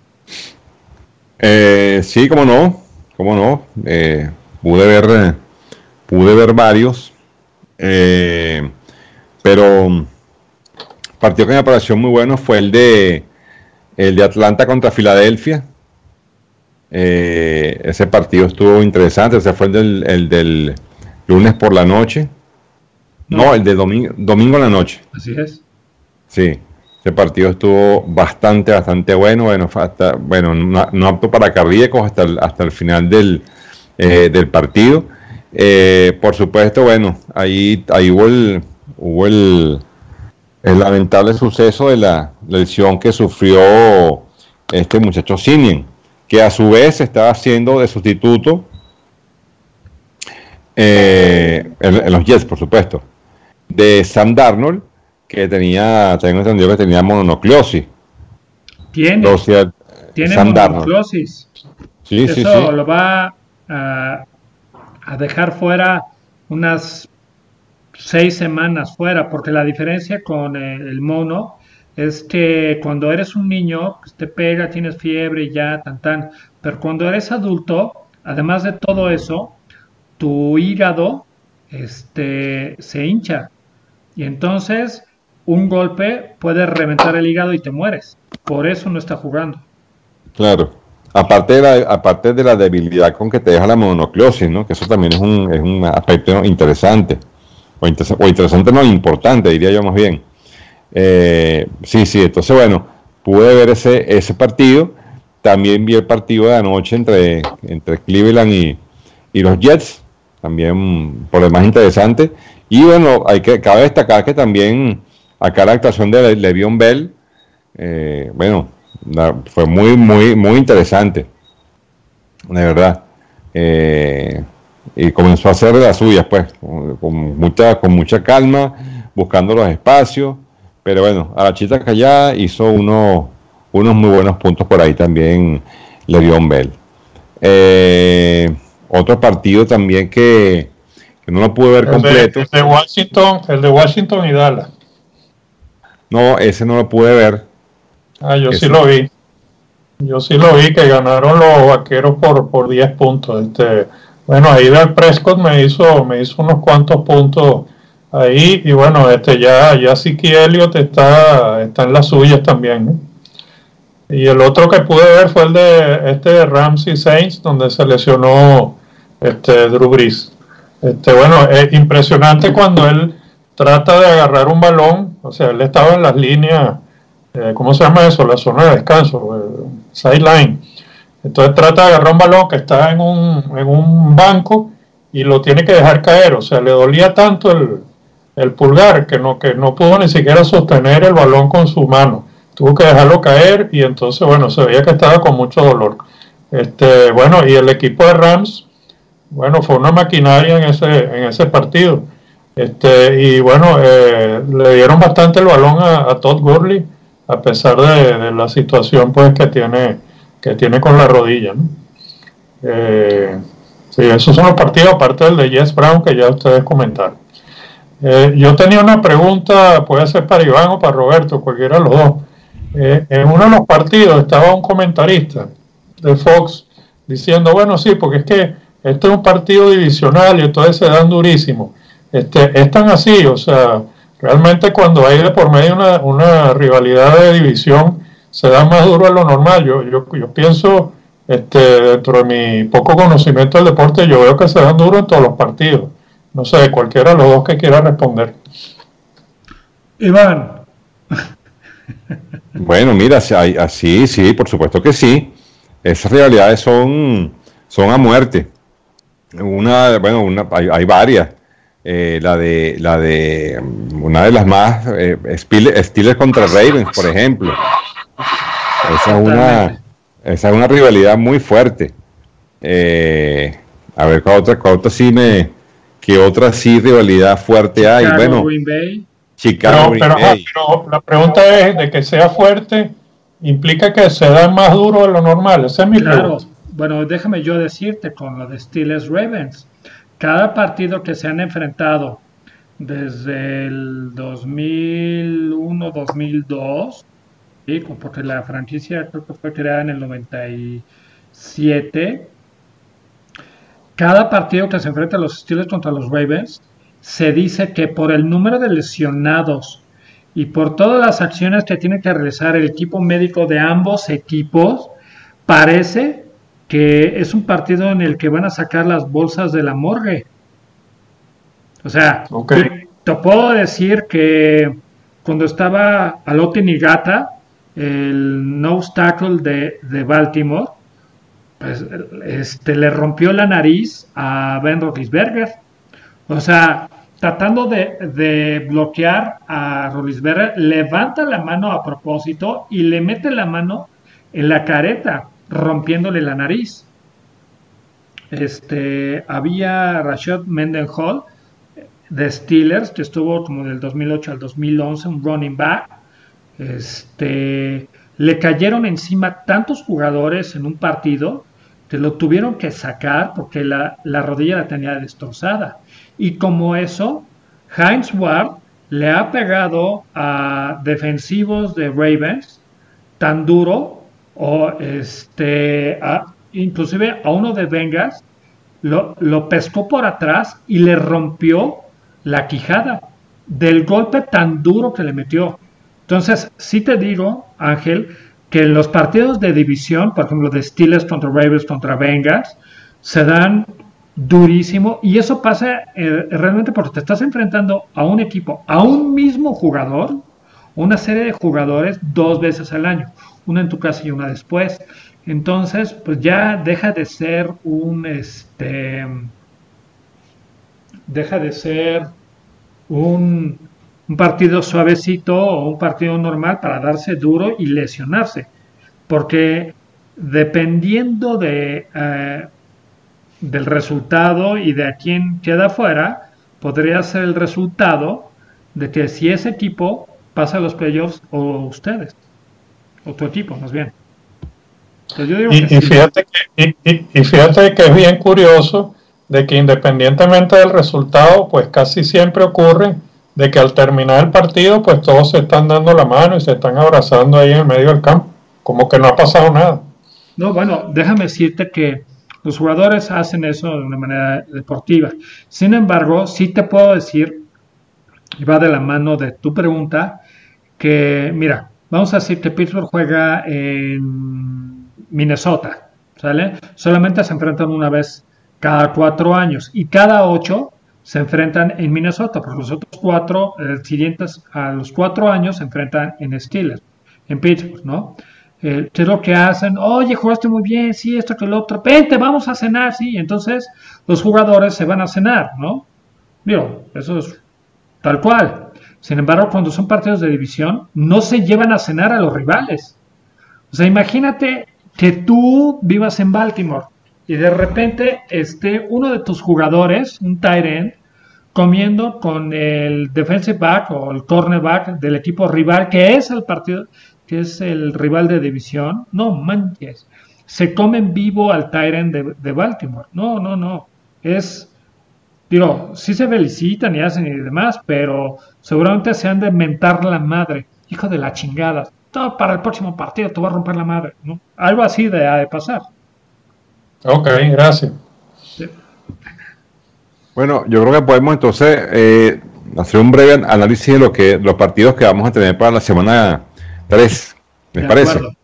Eh, sí, cómo no, cómo no. Eh, pude ver, eh, pude ver varios, eh, pero el partido que me pareció muy bueno fue el de, el de Atlanta contra Filadelfia. Eh, ese partido estuvo interesante. Ese fue el del, el del lunes por la noche. No, no el de domingo, domingo en la noche. Así es. Sí. Ese partido estuvo bastante, bastante bueno, bueno, hasta, bueno no, no apto para cardíacos hasta el, hasta el final del, eh, del partido. Eh, por supuesto, bueno, ahí, ahí hubo, el, hubo el, el lamentable suceso de la lesión que sufrió este muchacho Simeon, que a su vez estaba haciendo de sustituto eh, en, en los Jets, por supuesto, de Sam Darnold, que tenía, tengo entendido que tenía mononucleosis. Tiene, o sea, tiene mononucleosis. Sí, Eso sí, sí. lo va a, a dejar fuera unas seis semanas fuera, porque la diferencia con el, el mono es que cuando eres un niño, pues te pega, tienes fiebre y ya, tan tan, pero cuando eres adulto, además de todo eso, tu hígado este, se hincha, y entonces un golpe puede reventar el hígado y te mueres. Por eso no está jugando. Claro. Aparte de la, aparte de la debilidad con que te deja la mononucleosis, ¿no? Que eso también es un, es un aspecto interesante. O, inter o interesante, no, importante, diría yo más bien. Eh, sí, sí, entonces bueno, pude ver ese, ese partido. También vi el partido de anoche entre, entre Cleveland y, y los Jets. También por lo más interesante. Y bueno, hay que, cabe destacar que también acá la actuación de Le'Veon Bell, eh, bueno, la, fue muy, muy, muy interesante, de verdad. Eh, y comenzó a hacer de las suyas, pues, con, con mucha, con mucha calma, buscando los espacios. Pero bueno, a la chita callada hizo uno, unos muy buenos puntos por ahí también Le'Veon Bell. Eh, otro partido también que, que no lo pude ver el completo. De, el de Washington, el de Washington y Dallas. No, ese no lo pude ver. Ah, yo ese. sí lo vi. Yo sí lo vi, que ganaron los vaqueros por, por diez puntos. Este, bueno, ahí Dak Prescott me hizo, me hizo unos cuantos puntos ahí. Y bueno, este ya, ya Zeke Elliott está, está en las suyas también, ¿no? Y el otro que pude ver fue el de este Rams y Saints, donde se lesionó este Drew Brees. Este, bueno, es impresionante cuando él trata de agarrar un balón, o sea, él estaba en las líneas, eh, ¿cómo se llama eso? La zona de descanso, eh, sideline. Entonces trata de agarrar un balón que está en un, en un banco y lo tiene que dejar caer, o sea, le dolía tanto el, el pulgar que no, que no pudo ni siquiera sostener el balón con su mano. Tuvo que dejarlo caer y entonces, bueno, se veía que estaba con mucho dolor. Este, bueno, y el equipo de Rams, bueno, fue una maquinaria en ese, en ese partido. Este, y bueno, eh, le dieron bastante el balón a, a Todd Gurley, a pesar de, de la situación pues que tiene, que tiene con la rodilla, ¿no? Eh, sí, esos son los partidos, aparte del de Jets Brown que ya ustedes comentaron. Eh, yo tenía una pregunta, puede ser para Iván o para Roberto, cualquiera de los dos. Eh, en uno de los partidos estaba un comentarista de Fox diciendo, bueno, sí, porque es que este es un partido divisional y entonces se dan durísimo. Este, es tan así, o sea, realmente cuando hay de por medio una, una rivalidad de división, se dan más duro de lo normal. Yo, yo, yo pienso, este, dentro de mi poco conocimiento del deporte, yo veo que se dan duro en todos los partidos. No sé, cualquiera de los dos que quiera responder. Iván. Bueno, mira, así, sí, por supuesto que sí. Esas rivalidades son, son a muerte. Una, bueno, una, hay, hay varias. Eh, la de, la de, una de las más, eh, Steelers contra Ravens, por ejemplo. Esa es una, esa es una rivalidad muy fuerte. Eh, a ver, ¿cuál otra, cuál otra sí me, qué otra sí rivalidad fuerte hay? Chicago, bueno, Green Bay. Chicago, pero, Green pero, Bay. pero la pregunta es de que sea fuerte, implica que se dan más duro de lo normal. Esa es mi Claro, pregunta. bueno, déjame yo decirte con lo de Steelers Ravens. Cada partido que se han enfrentado desde el dos mil uno dos mil dos, ¿sí? Porque la franquicia creo que fue creada en el noventa y siete, cada partido que se enfrenta a los Steelers contra los Ravens, se dice que por el número de lesionados y por todas las acciones que tiene que realizar el equipo médico de ambos equipos, parece que es un partido en el que van a sacar las bolsas de la morgue. O sea, Okay. te puedo decir que cuando estaba Alote Nigata, el nose tackle de, de Baltimore, pues este, le rompió la nariz a Ben Roethlisberger. O sea, tratando de, de bloquear a Roethlisberger, levanta la mano a propósito y le mete la mano en la careta, rompiéndole la nariz. Este, había Rashad Mendenhall de Steelers, que estuvo como del dos mil ocho al dos mil once, un running back. Este, le cayeron encima tantos jugadores en un partido que lo tuvieron que sacar porque la, la rodilla la tenía destrozada. Y como eso, Hines Ward le ha pegado a defensivos de Ravens tan duro, o este, a, inclusive a uno de Bengals, lo, lo pescó por atrás y le rompió la quijada del golpe tan duro que le metió. Entonces, sí te digo, Ángel, que en los partidos de división, por ejemplo, de Steelers contra Ravens contra Bengals, se dan durísimo, y eso pasa eh, realmente porque te estás enfrentando a un equipo, a un mismo jugador, una serie de jugadores dos veces al año, una en tu casa y una después. Entonces, pues ya deja de ser un este deja de ser un, un partido suavecito o un partido normal para darse duro y lesionarse, porque dependiendo de eh, del resultado y de a quién queda fuera, podría ser el resultado de que si ese equipo pasa a los playoffs o ustedes, o tu equipo más bien. Entonces yo digo y, que y, sí. fíjate que, y, y, y fíjate que es bien curioso de que independientemente del resultado, pues casi siempre ocurre de que al terminar el partido, pues todos se están dando la mano y se están abrazando ahí en el medio del campo, como que no ha pasado nada. No, bueno, déjame decirte que los jugadores hacen eso de una manera deportiva. Sin embargo, sí te puedo decir, y va de la mano de tu pregunta, que, mira, vamos a decir que Pittsburgh juega en Minnesota, ¿sale? Solamente se enfrentan una vez cada cuatro años, y cada ocho se enfrentan en Minnesota, porque los otros cuatro, eh, siguientes a los cuatro años, se enfrentan en Steelers, en Pittsburgh, ¿no? Eh, ¿Qué es lo que hacen? Oye, jugaste muy bien, sí, esto que lo otro, vente, vamos a cenar, sí. Entonces los jugadores se van a cenar, ¿no? Digo, eso es tal cual. Sin embargo, cuando son partidos de división, no se llevan a cenar a los rivales. O sea, imagínate que tú vivas en Baltimore y de repente esté uno de tus jugadores, un tight end, comiendo con el defensive back o el cornerback del equipo rival, que es el partido, que es el rival de división. No manches, se comen vivo al tight end de, de Baltimore. No, no, no. Es, digo, sí se felicitan y hacen y demás, pero seguramente se han de mentar la madre. Hijo de la chingada. Todo para el próximo partido te va a romper la madre, ¿no? Algo así de, de pasar. Ok, gracias. Sí. Bueno, yo creo que podemos entonces eh, hacer un breve análisis de lo que los partidos que vamos a tener para la semana tres. ¿Les de parece? acuerdo.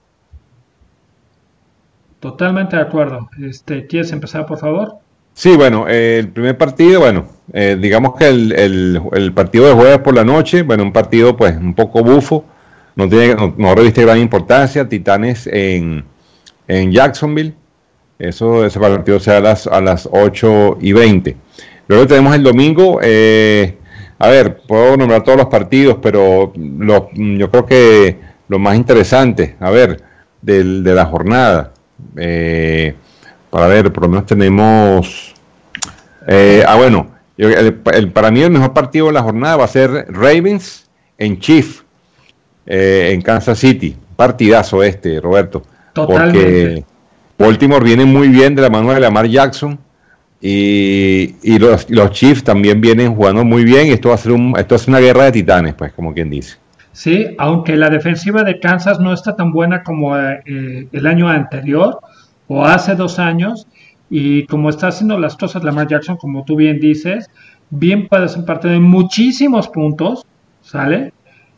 Totalmente de acuerdo. Este, ¿quieres empezar, por favor? Sí, bueno, eh, el primer partido, bueno, eh, digamos que el, el, el partido de jueves por la noche, bueno, un partido pues un poco bufo, no tiene, no, no reviste gran importancia, Titanes en, en Jacksonville, eso, ese partido sea a las, a las ocho y veinte. Luego tenemos el domingo, eh, a ver, puedo nombrar todos los partidos, pero los, yo creo que lo más interesante, a ver, del, de la jornada, eh, para ver, por lo menos tenemos, eh, ah bueno, el, el, para mí el mejor partido de la jornada va a ser Ravens en Chiefs, eh, en Kansas City, partidazo este, Roberto, totalmente, porque Baltimore viene muy bien de la mano de Lamar Jackson y, y los, los Chiefs también vienen jugando muy bien y esto va a ser un, esto es una guerra de titanes, pues, como quien dice. Sí, aunque la defensiva de Kansas no está tan buena como eh, el año anterior o hace dos años, y como está haciendo las cosas Lamar Jackson, como tú bien dices, bien puede ser parte de muchísimos puntos, ¿sale?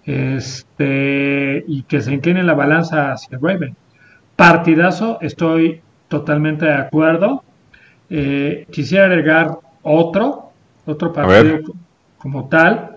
Este, y que se incline la balanza hacia Raven. Partidazo, estoy totalmente de acuerdo. Eh, quisiera agregar otro, otro partido como tal.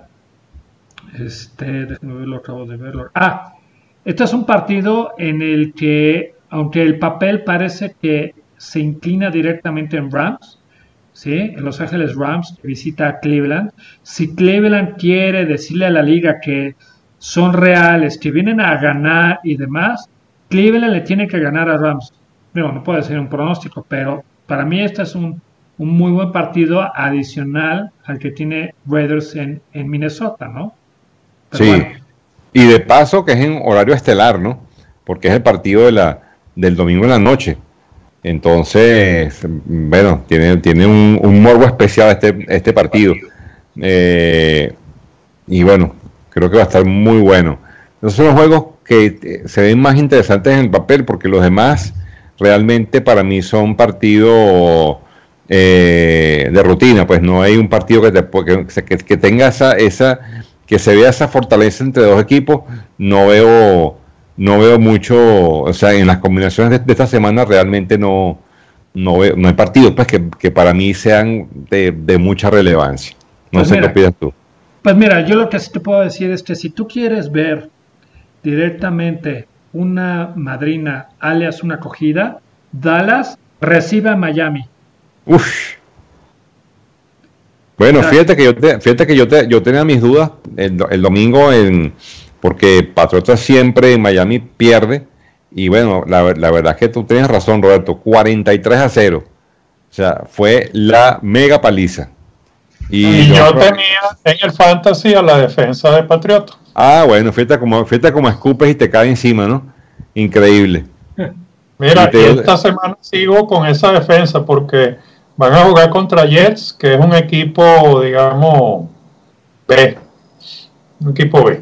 Este, déjenme verlo, acabo de verlo. Ah, este es un partido en el que, aunque el papel parece que se inclina directamente en Rams, ¿sí? En Los Ángeles Rams, que visita a Cleveland. Si Cleveland quiere decirle a la liga que son reales, que vienen a ganar y demás, Cleveland le tiene que ganar a Rams. Bueno, no puede ser un pronóstico, pero para mí este es un, un muy buen partido adicional al que tiene Raiders en, en Minnesota, ¿no? Pero sí, bueno. Y de paso que es en horario estelar, ¿no? Porque es el partido de la, del domingo en la noche. Entonces, bueno, tiene, tiene un, un morbo especial este, este partido. Eh, y bueno, creo que va a estar muy bueno. Esos son los juegos que se ven más interesantes en el papel, porque los demás realmente para mí son partidos eh, de rutina. Pues no hay un partido que, te, que, que, que tenga esa... esa que se vea esa fortaleza entre dos equipos. No veo no veo mucho, o sea, en las combinaciones de, de esta semana realmente no no, veo, no hay partidos pues que, que para mí sean de, de mucha relevancia. No pues sé mira, qué opinas tú. Pues mira, yo lo que sí te puedo decir es que si tú quieres ver directamente una madrina alias una acogida, Dallas recibe a Miami. Uf. Bueno, fíjate que yo te, fíjate que yo te, yo tenía mis dudas el, el domingo en, porque Patriotas siempre en Miami pierde y bueno, la, la verdad es que tú tienes razón, Roberto, cuarenta y tres a cero. O sea, fue la mega paliza. Y, y yo, yo tenía en el fantasy a la defensa de Patriotas. Ah, bueno, fíjate como, fíjate como escupes y te cae encima, ¿no? Increíble. Mira, y, te... y esta semana sigo con esa defensa porque van a jugar contra Jets, que es un equipo, digamos, B. Un equipo B.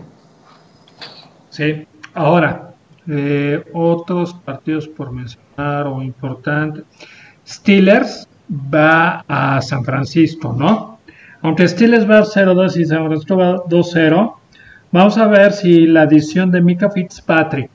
Sí, ahora, eh, otros partidos por mencionar o importantes. Steelers va a San Francisco, ¿no? Aunque Steelers va cero dos y San Francisco va dos cero, vamos a ver si la adición de Micah Fitzpatrick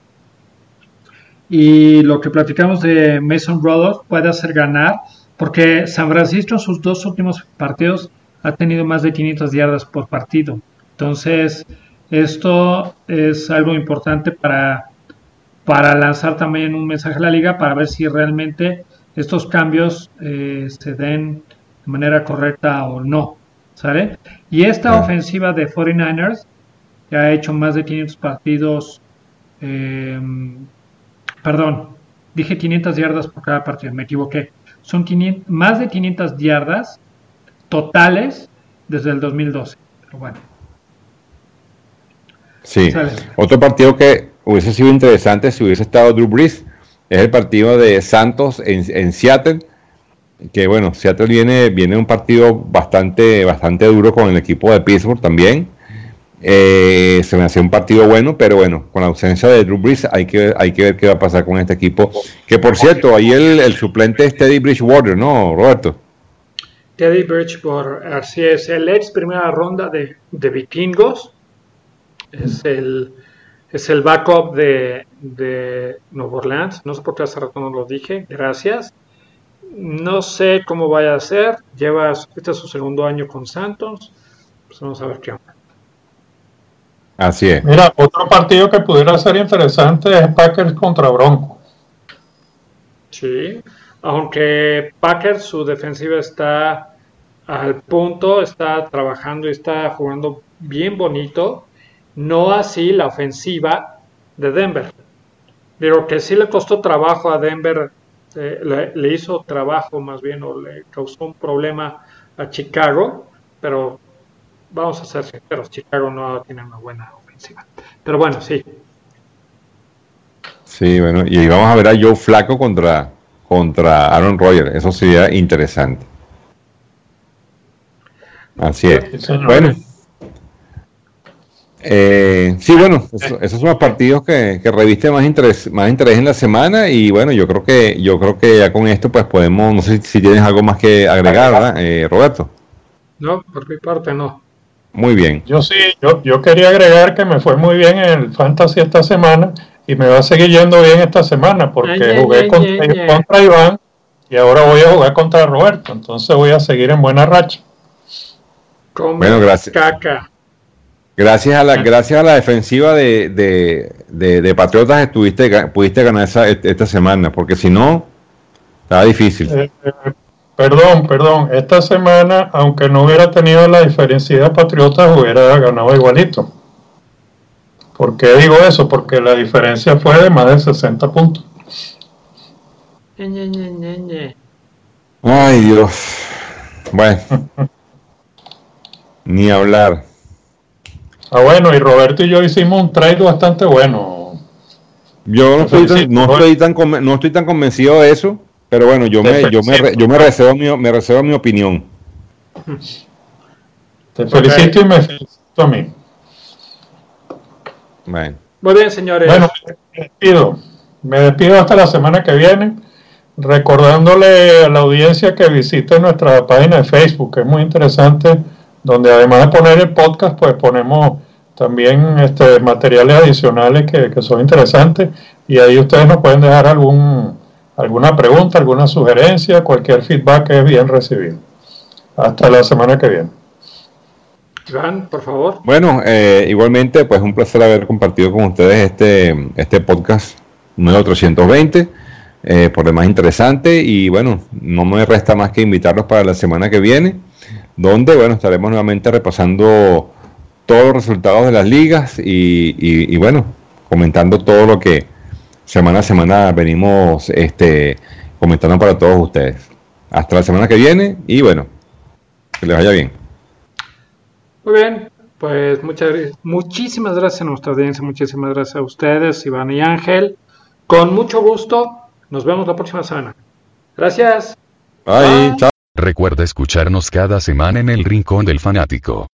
y lo que platicamos de Mason Rudolph puede hacer ganar, porque San Francisco en sus dos últimos partidos ha tenido más de quinientas yardas por partido. Entonces, esto es algo importante para, para lanzar también un mensaje a la liga para ver si realmente estos cambios eh, se den de manera correcta o no, ¿sale? Y esta yeah. ofensiva de cuarenta y nueve ers, que ha hecho más de quinientos partidos, eh, perdón, dije quinientas yardas por cada partido, me equivoqué. Son quinientas, más de quinientas yardas totales desde el dos mil doce. Pero bueno. Sí, ¿sale? Otro partido que hubiese sido interesante si hubiese estado Drew Brees es el partido de Santos en, en Seattle, que bueno, Seattle viene viene un partido bastante bastante duro con el equipo de Pittsburgh también. Eh, se me hacía un partido bueno, pero bueno, con la ausencia de Drew Brees hay que hay que ver qué va a pasar con este equipo, que por cierto, ahí el, el suplente es Teddy Bridgewater, ¿no, Roberto? Teddy Bridgewater, así es, el ex primera ronda de, de Vikingos, es el es el backup de, de Nueva Orleans. No sé por qué hace rato no lo dije. Gracias. No sé cómo vaya a ser. Lleva, este es su segundo año con Santos. Pues vamos a ver qué onda. Así es. Mira, otro partido que pudiera ser interesante es Packers contra Broncos. Sí, aunque Packers, su defensiva está al punto, está trabajando y está jugando bien bonito, no así la ofensiva de Denver. Digo que sí le costó trabajo a Denver, eh, le, le hizo trabajo más bien, o le causó un problema a Chicago, pero vamos a ser sinceros, Chicago no tiene una buena ofensiva. Pero bueno, sí. Sí, bueno, y vamos a ver a Joe Flacco contra, contra Aaron Rodgers. Eso sería interesante. Así es. Sí, bueno. Eh, sí, bueno, eso, esos son los partidos que, que revisten más interés, más interés en la semana. Y bueno, yo creo que yo creo que ya con esto pues podemos, no sé si tienes algo más que agregar, ¿verdad, eh, Roberto? No, por mi parte no. Muy bien. Yo sí, yo, yo quería agregar que me fue muy bien en el Fantasy esta semana y me va a seguir yendo bien esta semana porque Ay, ay, jugué ay, contra, ay, ay. contra Iván y ahora voy a jugar contra Roberto, entonces voy a seguir en buena racha. Come Bueno, gracias. caca. Gracias a la, gracias a la defensiva de, de, de, de Patriotas estuviste, pudiste ganar esa, esta semana, porque si no, estaba difícil. Eh, eh, perdón, perdón, esta semana, aunque no hubiera tenido la diferencia de Patriotas, hubiera ganado igualito. ¿Por qué digo eso? Porque la diferencia fue de más de sesenta puntos. Ñe, ñe, ñe, ñe, ñe. Ay, Dios. Bueno, ni hablar. Ah, bueno, y Roberto y yo hicimos un trade bastante bueno. Yo no estoy tan, no estoy tan, conven- no estoy tan convencido de eso, pero bueno, yo me, yo me, re- yo me reservo mi, me reservo mi opinión. Te felicito y me felicito a mí. Bueno, Muy bien, señores. Bueno, me despido. Me despido hasta la semana que viene, recordándole a la audiencia que visite nuestra página de Facebook, que es muy interesante, donde además de poner el podcast, pues ponemos también este, materiales adicionales que, que son interesantes, y ahí ustedes nos pueden dejar algún, alguna pregunta, alguna sugerencia, cualquier feedback es bien recibido. Hasta la semana que viene. Iván, por favor. bueno eh, igualmente, pues un placer haber compartido con ustedes este, este podcast número trescientos veinte, eh, por demás interesante, y bueno, no me resta más que invitarlos para la semana que viene, donde, bueno, estaremos nuevamente repasando todos los resultados de las ligas y, y, y bueno, comentando todo lo que semana a semana venimos este, comentando para todos ustedes. Hasta la semana que viene y bueno, que les vaya bien. Muy bien, pues muchas, muchísimas gracias a nuestra audiencia, muchísimas gracias a ustedes, Iván y Ángel. Con mucho gusto, nos vemos la próxima semana. Gracias. Bye, Bye. chao. Recuerda escucharnos cada semana en el Rincón del Fanático.